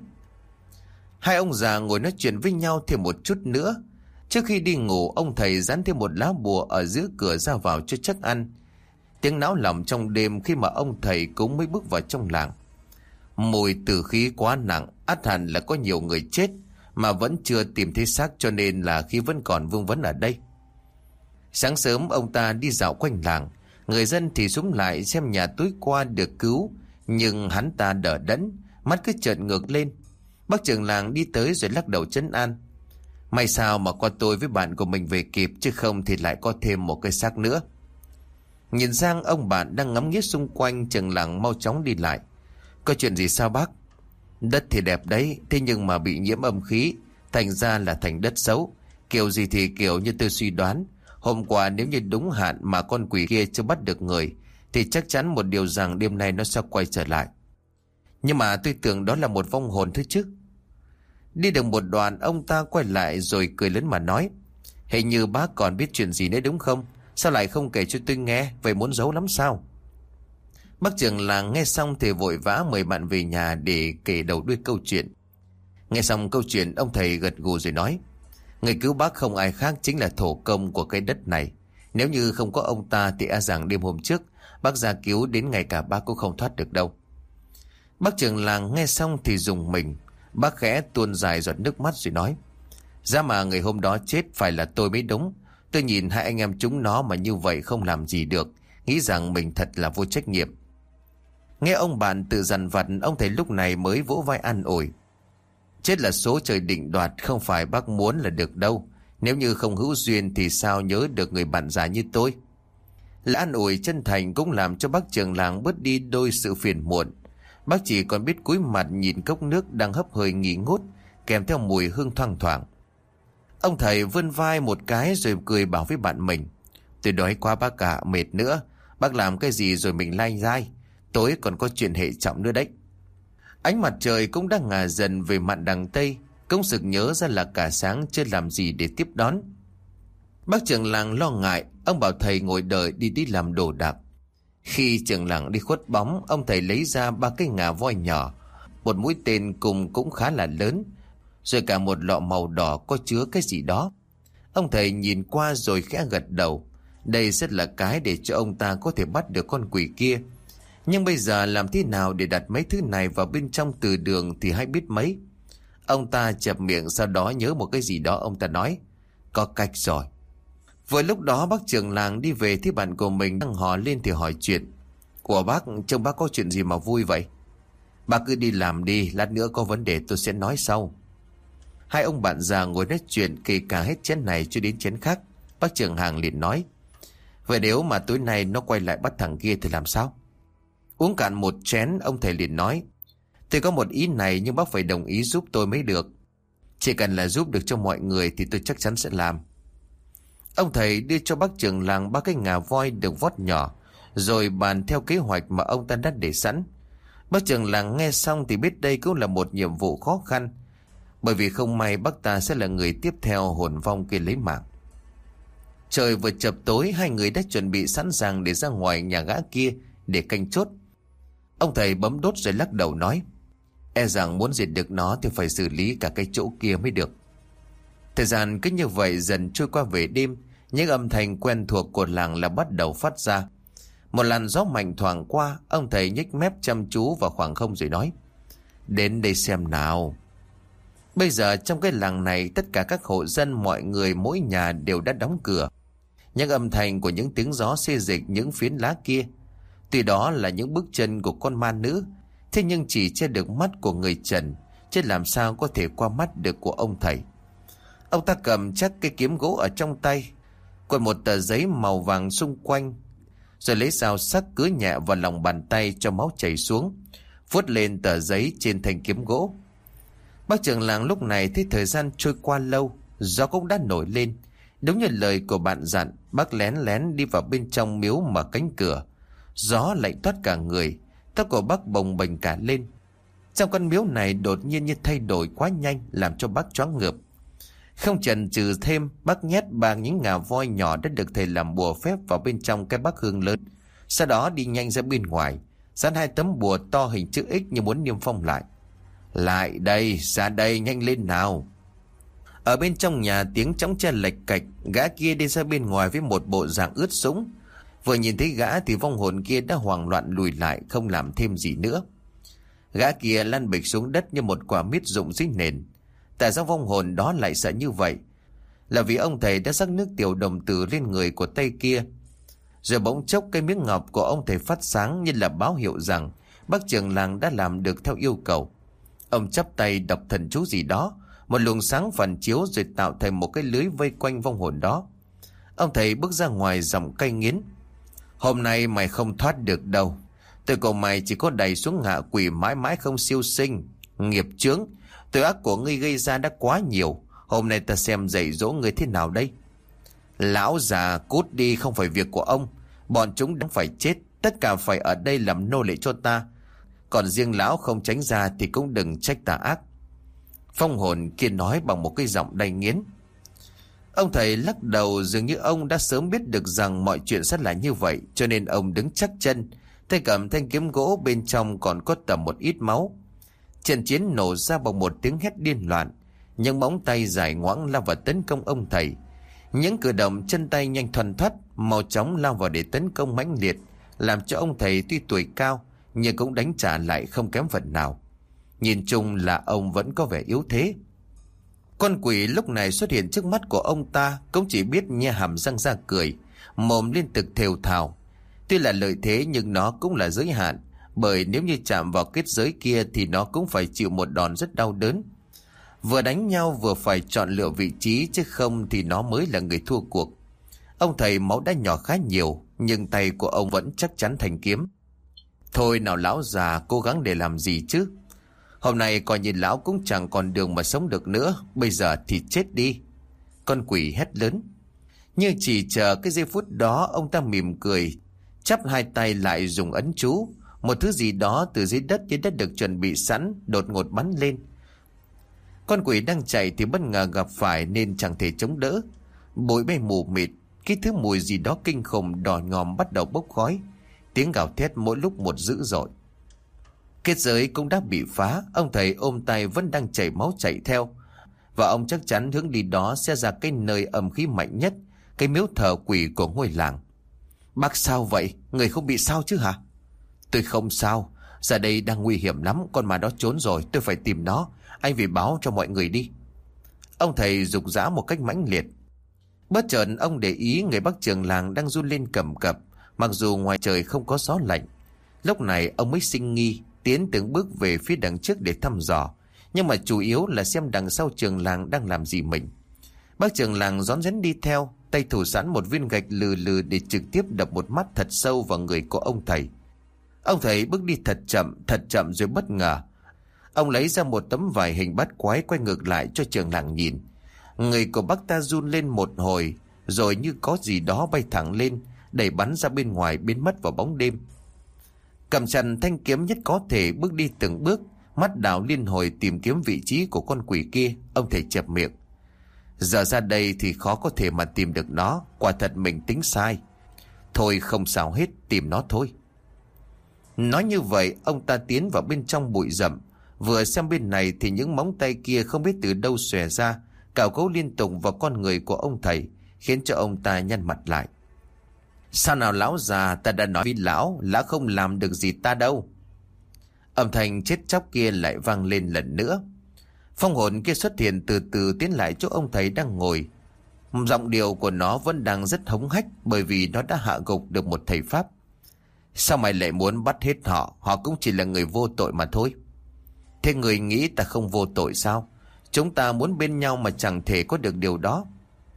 Hai ông già ngồi nói chuyện với nhau thêm một chút nữa. Trước khi đi ngủ, ông thầy dán thêm một lá bùa ở giữa cửa ra vào cho chắc ăn. Tiếng náo lòng trong đêm khi mà ông thầy cũng mới bước vào trong làng. Mùi tử khí quá nặng, ắt hẳn là có nhiều người chết mà vẫn chưa tìm thấy xác, cho nên là khí vẫn còn vương vấn ở đây. Sáng sớm ông ta đi dạo quanh làng. Người dân thì súng lại xem nhà tối qua được cứu, nhưng hắn ta đờ đẫn, mắt cứ trợn ngược lên. Bác trưởng làng đi tới rồi lắc đầu trấn an: "May sao mà qua tôi với bạn của mình về kịp, chứ không thì lại có thêm một cái xác nữa." Nhìn sang ông bạn đang ngắm nghía xung quanh, trưởng làng mau chóng đi lại: "Có chuyện gì sao bác?" "Đất thì đẹp đấy, thế nhưng mà bị nhiễm âm khí, thành ra là thành đất xấu. Kiểu gì thì kiểu như tôi suy đoán, hôm qua nếu như đúng hạn mà con quỷ kia chưa bắt được người, thì chắc chắn một điều rằng đêm nay nó sẽ quay trở lại. Nhưng mà tôi tưởng đó là một vong hồn thôi chứ." Đi được một đoạn, ông ta quay lại rồi cười lớn mà nói: "Hình như bác còn biết chuyện gì nữa đúng không? Sao lại không kể cho tôi nghe? Vậy muốn giấu lắm sao?" Bác trưởng làng nghe xong thì vội vã mời bạn về nhà để kể đầu đuôi câu chuyện. Nghe xong câu chuyện, ông thầy gật gù rồi nói: "Người cứu bác không ai khác chính là thổ công của cái đất này. Nếu như không có ông ta thì e rằng đêm hôm trước bác ra cứu đến ngày cả bác cũng không thoát được đâu." Bác trưởng làng nghe xong thì rùng mình. Bác khẽ tuôn dài giọt nước mắt rồi nói: "Giá mà người hôm đó chết phải là tôi mới đúng. Tôi nhìn hai anh em chúng nó mà như vậy không làm gì được, nghĩ rằng mình thật là vô trách nhiệm." Nghe ông bạn tự dằn vặt, ông thầy lúc này mới vỗ vai an ủi: "Chết là số trời định đoạt, không phải bác muốn là được đâu. Nếu như không hữu duyên thì sao nhớ được người bạn già như tôi." Là an ủi chân thành cũng làm cho bác trưởng làng bớt đi đôi sự phiền muộn. Bác chỉ còn biết cúi mặt nhìn cốc nước đang hấp hơi nghỉ ngút, kèm theo mùi hương thoang thoảng. Ông thầy vươn vai một cái rồi cười bảo với bạn mình: "Tôi đói quá bác ạ, mệt nữa. Bác làm cái gì rồi mình lai dai, tối còn có chuyện hệ trọng nữa đấy." Ánh mặt trời cũng đang ngả dần về mạn đằng Tây. Công sực nhớ ra là cả sáng chưa làm gì để tiếp đón. Bác trưởng làng lo ngại, ông bảo thầy ngồi đợi đi đi làm đồ đạc. Khi trưởng làng đi khuất bóng, ông thầy lấy ra ba cái ngà voi nhỏ, một mũi tên cùng cũng khá là lớn, rồi cả một lọ màu đỏ có chứa cái gì đó. Ông thầy nhìn qua rồi khẽ gật đầu. Đây rất là cái để cho ông ta có thể bắt được con quỷ kia. Nhưng bây giờ làm thế nào để đặt mấy thứ này vào bên trong từ đường thì hay biết mấy. Ông ta chẹp miệng, sau đó nhớ một cái gì đó, ông ta nói: có cách rồi. Vừa lúc đó bác trưởng làng đi về thì bạn của mình đang hò lên thì hỏi chuyện: của bác, trông bác có chuyện gì mà vui vậy? Bác cứ đi làm đi, lát nữa có vấn đề tôi sẽ nói sau. Hai ông bạn già ngồi nói chuyện kể cả hết chén này cho đến chén khác. Bác trưởng hàng liền nói: vậy nếu mà tối nay nó quay lại bắt thằng kia thì làm sao? Uống cạn một chén, ông thầy liền nói: tôi có một ý này nhưng bác phải đồng ý giúp tôi mới được. Chỉ cần là giúp được cho mọi người thì tôi chắc chắn sẽ làm. Ông thầy đưa cho bác trưởng làng ba cái ngà voi được vót nhỏ, rồi bàn theo kế hoạch mà ông ta đã để sẵn. Bác trưởng làng nghe xong thì biết đây cũng là một nhiệm vụ khó khăn, bởi vì không may bác ta sẽ là người tiếp theo hồn vong kia lấy mạng. Trời vừa chập tối, hai người đã chuẩn bị sẵn sàng để ra ngoài nhà gã kia để canh chốt. Ông thầy bấm đốt rồi lắc đầu nói: e rằng muốn diệt được nó thì phải xử lý cả cái chỗ kia mới được. Thời gian cứ như vậy dần trôi qua về đêm. Những âm thanh quen thuộc của làng là bắt đầu phát ra. Một làn gió mạnh thoảng qua. Ông thầy nhếch mép chăm chú vào khoảng không rồi nói: đến đây xem nào. Bây giờ trong cái làng này, tất cả các hộ dân, mọi người mỗi nhà đều đã đóng cửa. Những âm thanh của những tiếng gió xê dịch những phiến lá kia, tuy đó là những bước chân của con ma nữ, thế nhưng chỉ che được mắt của người trần, chứ làm sao có thể qua mắt được của ông thầy. Ông ta cầm chắc cái kiếm gỗ ở trong tay, còn một tờ giấy màu vàng xung quanh, rồi lấy dao sắc cứa nhẹ vào lòng bàn tay cho máu chảy xuống, vuốt lên tờ giấy trên thanh kiếm gỗ. Bác trưởng làng lúc này thấy thời gian trôi qua lâu, gió cũng đã nổi lên. Đúng như lời của bạn dặn, bác lén lén đi vào bên trong miếu mở cánh cửa. Gió lạnh toát cả người, tóc của bác bồng bềnh cả lên. Trong căn miếu này đột nhiên như thay đổi quá nhanh, làm cho bác choáng ngợp. Không chần chừ thêm, bác nhét ba những ngà voi nhỏ đã được thầy làm bùa phép vào bên trong cái bát hương lớn. Sau đó đi nhanh ra bên ngoài, dán hai tấm bùa to hình chữ X như muốn niêm phong lại. Lại đây, ra đây, nhanh lên nào. Ở bên trong nhà tiếng chõng tre lệch cạch, gã kia đi ra bên ngoài với một bộ dạng ướt sũng. Vừa nhìn thấy gã thì vong hồn kia đã hoảng loạn lùi lại, không làm thêm gì nữa. Gã kia lăn bịch xuống đất như một quả mít rụng dưới nền. Tại sao vong hồn đó lại sợ như vậy? Là vì ông thầy đã rắc nước tiểu đồng tử lên người của tay kia. Rồi bỗng chốc cái miếng ngọc của ông thầy phát sáng như là báo hiệu rằng bác trưởng làng đã làm được theo yêu cầu. Ông chắp tay đọc thần chú gì đó, một luồng sáng phản chiếu rồi tạo thành một cái lưới vây quanh vong hồn đó. Ông thầy bước ra ngoài giọng cay nghiến: hôm nay mày không thoát được đâu. Tôi cầu mày chỉ có đẩy xuống ngạ quỷ mãi mãi không siêu sinh. Nghiệp chướng, tội ác của ngươi gây ra đã quá nhiều. Hôm nay ta xem dạy dỗ ngươi thế nào đây. Lão già cút đi, không phải việc của ông. Bọn chúng đang phải chết, tất cả phải ở đây làm nô lệ cho ta. Còn riêng lão không tránh ra thì cũng đừng trách tà ác. Phong hồn kia nói bằng một cái giọng đầy nghiến. Ông thầy lắc đầu, dường như ông đã sớm biết được rằng mọi chuyện sẽ là như vậy, cho nên ông đứng chắc chân, tay cầm thanh kiếm gỗ bên trong còn có tầm một ít máu. Trận chiến nổ ra bằng một tiếng hét điên loạn, những móng tay dài ngoãng lao vào tấn công ông thầy. Những cử động chân tay nhanh thoăn thoắt, mau chóng lao vào để tấn công mãnh liệt, làm cho ông thầy tuy tuổi cao nhưng cũng đánh trả lại không kém phần nào. Nhìn chung là ông vẫn có vẻ yếu thế. Con quỷ lúc này xuất hiện trước mắt của ông ta cũng chỉ biết nhe hàm răng ra cười, mồm liên tục thều thào. Tuy là lợi thế nhưng nó cũng là giới hạn, bởi nếu như chạm vào kết giới kia thì nó cũng phải chịu một đòn rất đau đớn. Vừa đánh nhau vừa phải chọn lựa vị trí, chứ không thì nó mới là người thua cuộc. Ông thầy máu đã nhỏ khá nhiều, nhưng tay của ông vẫn chắc chắn thành kiếm. Thôi nào lão già, cố gắng để làm gì chứ. Hôm nay coi như lão cũng chẳng còn đường mà sống được nữa, bây giờ thì chết đi. Con quỷ hét lớn. Nhưng chỉ chờ cái giây phút đó, ông ta mỉm cười, chắp hai tay lại dùng ấn chú. Một thứ gì đó từ dưới đất như đã được chuẩn bị sẵn đột ngột bắn lên. Con quỷ đang chạy thì bất ngờ gặp phải nên chẳng thể chống đỡ. Bụi bay mù mịt, cái thứ mùi gì đó kinh khủng đỏ ngòm bắt đầu bốc khói. tiếng gào thét mỗi lúc một dữ dội. Kết giới cũng đã bị phá, ông thầy ôm tay vẫn đang chảy máu chạy theo. Và ông chắc chắn hướng đi đó sẽ ra cái nơi âm khí mạnh nhất, cái miếu thờ quỷ của ngôi làng. Bác sao vậy? Người không bị sao chứ hả? Tôi không sao. Giờ đây đang nguy hiểm lắm. Con ma đó trốn rồi, tôi phải tìm nó. Anh về báo cho mọi người đi. Ông thầy giục giã một cách mãnh liệt. Bất chợt ông để ý người bác trưởng làng đang run lên cầm cập, mặc dù ngoài trời không có gió lạnh. Lúc này ông mới sinh nghi, tiến từng bước về phía đằng trước để thăm dò, nhưng mà chủ yếu là xem đằng sau trường làng đang làm gì mình. Bác trưởng làng rón rén đi theo, tay thủ sẵn một viên gạch lừ lừ để trực tiếp đập một mắt thật sâu vào người của ông thầy. Ông thầy bước đi thật chậm, thật chậm rồi bất ngờ. Ông lấy ra một tấm vải hình bát quái quay ngược lại cho trường làng nhìn. Người của bác ta run lên một hồi, rồi như có gì đó bay thẳng lên, đẩy bắn ra bên ngoài biến mất vào bóng đêm. Cầm chặt thanh kiếm nhất có thể bước đi từng bước, mắt đảo liên hồi tìm kiếm vị trí của con quỷ kia. Ông thầy chẹp miệng. Giờ ra đây thì khó có thể mà tìm được nó, quả thật mình tính sai. Thôi không sao hết, tìm nó thôi. Nói như vậy, ông ta tiến vào bên trong bụi rậm. Vừa xem bên này thì những móng tay kia không biết từ đâu xòe ra, cào cấu liên tục vào con người của ông thầy, khiến cho ông ta nhăn mặt lại. Sao nào lão già, ta đã nói với lão, lão không làm được gì ta đâu. Âm thanh chết chóc kia lại vang lên lần nữa. Phong hồn kia xuất hiện từ từ tiến lại chỗ ông thầy đang ngồi. Giọng điệu của nó vẫn đang rất hống hách, bởi vì nó đã hạ gục được một thầy pháp. Sao mày lại muốn bắt hết họ? Họ cũng chỉ là người vô tội mà thôi. Thế người nghĩ ta không vô tội sao? Chúng ta muốn bên nhau mà chẳng thể có được điều đó.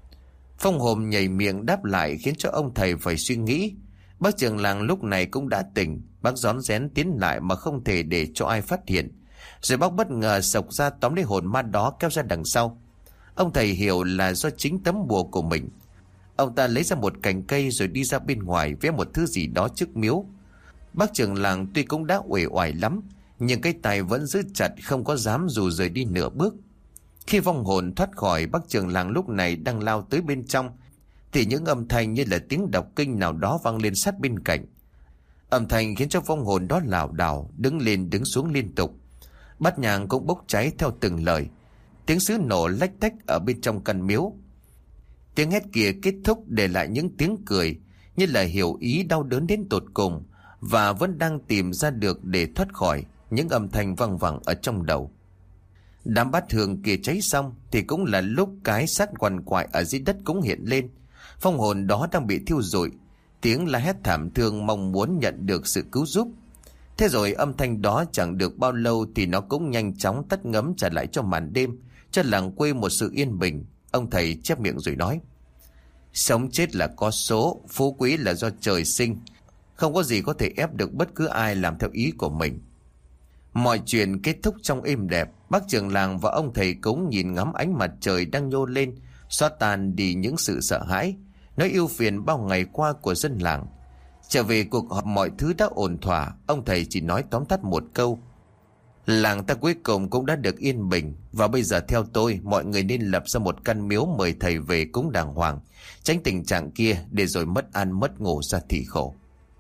Phong hồn nhảy miệng đáp lại, khiến cho ông thầy phải suy nghĩ. Bác trưởng làng lúc này cũng đã tỉnh. Bác rón rén tiến lại mà không thể để cho ai phát hiện. Rồi bác bất ngờ sộc ra tóm lấy hồn ma đó kéo ra đằng sau. Ông thầy hiểu là do chính tấm bùa của mình. Ông ta lấy ra một cành cây rồi đi ra bên ngoài vẽ một thứ gì đó trước miếu. Bác trưởng làng tuy cũng đã uể oải lắm, nhưng cái tay vẫn giữ chặt, không có dám dù rời đi nửa bước. Khi vong hồn thoát khỏi, bác trưởng làng lúc này đang lao tới bên trong, thì những âm thanh như là tiếng đọc kinh nào đó vang lên sát bên cạnh. Âm thanh khiến cho vong hồn đó lảo đảo, đứng lên đứng xuống liên tục. Bát nhang cũng bốc cháy theo từng lời. Tiếng sứ nổ lách tách ở bên trong căn miếu. Tiếng hét kia kết thúc để lại những tiếng cười, như là hiểu ý đau đớn đến tột cùng, và vẫn đang tìm ra được để thoát khỏi những âm thanh văng vẳng ở trong đầu. Đám bát hương kia cháy xong thì cũng là lúc cái xác quằn quại ở dưới đất cũng hiện lên. Phong hồn đó đang bị thiêu rụi, tiếng la hét thảm thương mong muốn nhận được sự cứu giúp. Thế rồi âm thanh đó chẳng được bao lâu thì nó cũng nhanh chóng tắt ngấm trả lại cho màn đêm, cho làng quê một sự yên bình. Ông thầy chép miệng rồi nói: Sống chết là có số, phú quý là do trời sinh, không có gì có thể ép được bất cứ ai làm theo ý của mình. Mọi chuyện kết thúc trong êm đẹp. Bác trưởng làng và ông thầy cúng nhìn ngắm ánh mặt trời đang nhô lên, xóa tan đi những sự sợ hãi, nỗi ưu phiền bao ngày qua của dân làng. Trở về cuộc họp mọi thứ đã ổn thỏa. Ông thầy chỉ nói tóm tắt một câu: Làng ta cuối cùng cũng đã được yên bình, và bây giờ theo tôi, mọi người nên lập ra một căn miếu mời thầy về cúng đàng hoàng, tránh tình trạng kia để rồi mất ăn mất ngủ ra thì khổ.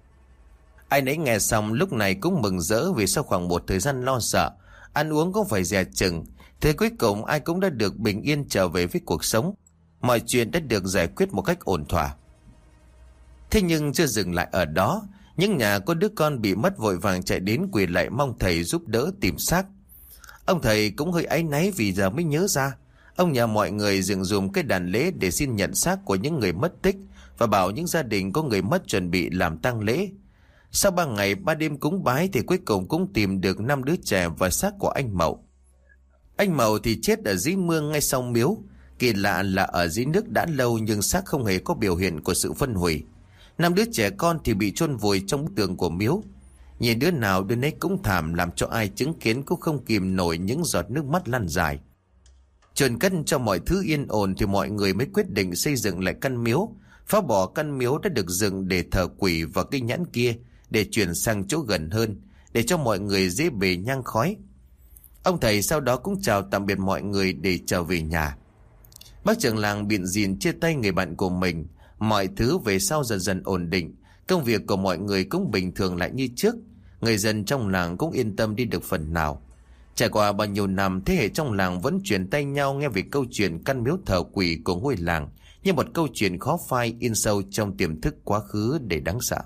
Ai nấy nghe xong lúc này cũng mừng rỡ, vì sau khoảng một thời gian lo sợ, ăn uống cũng phải dè chừng, thế cuối cùng ai cũng đã được bình yên trở về với cuộc sống. Mọi chuyện đã được giải quyết một cách ổn thỏa. Thế nhưng chưa dừng lại ở đó, những nhà có đứa con bị mất vội vàng chạy đến quỳ lại mong thầy giúp đỡ tìm xác. Ông thầy cũng hơi áy náy vì giờ mới nhớ ra. Ông nhờ mọi người dựng dùm cái đàn lễ để xin nhận xác của những người mất tích, và bảo những gia đình có người mất chuẩn bị làm tang lễ. Sau ba ngày ba đêm cúng bái thì cuối cùng cũng tìm được năm đứa trẻ và xác của anh Mậu. Anh Mậu thì chết ở dưới mương ngay sau miếu. Kỳ lạ là ở dưới nước đã lâu nhưng xác không hề có biểu hiện của sự phân hủy. Năm đứa trẻ con thì bị chôn vùi trong bức tường của miếu. Nhìn đứa nào đứa nấy cũng thảm, làm cho ai chứng kiến cũng không kìm nổi những giọt nước mắt lăn dài. Chôn cất cho mọi thứ yên ổn thì mọi người mới quyết định xây dựng lại căn miếu, phá bỏ căn miếu đã được dựng để thờ quỷ và cây nhãn kia, để chuyển sang chỗ gần hơn, để cho mọi người dễ bề nhang khói. Ông thầy sau đó cũng chào tạm biệt mọi người để trở về nhà. Bác trưởng làng bịn dìn chia tay người bạn của mình. Mọi thứ về sau dần dần ổn định. Công việc của mọi người cũng bình thường lại như trước. Người dân trong làng cũng yên tâm đi được phần nào. Trải qua bao nhiêu năm, thế hệ trong làng vẫn truyền tay nhau nghe về câu chuyện căn miếu thờ quỷ của ngôi làng, như một câu chuyện khó phai in sâu trong tiềm thức quá khứ để đáng sợ.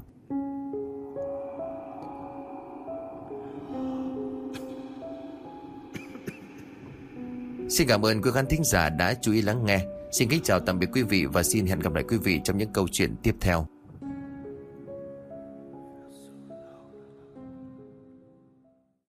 Xin cảm ơn quý khán thính giả đã chú ý lắng nghe. Xin kính chào tạm biệt quý vị và xin hẹn gặp lại quý vị trong những câu chuyện tiếp theo.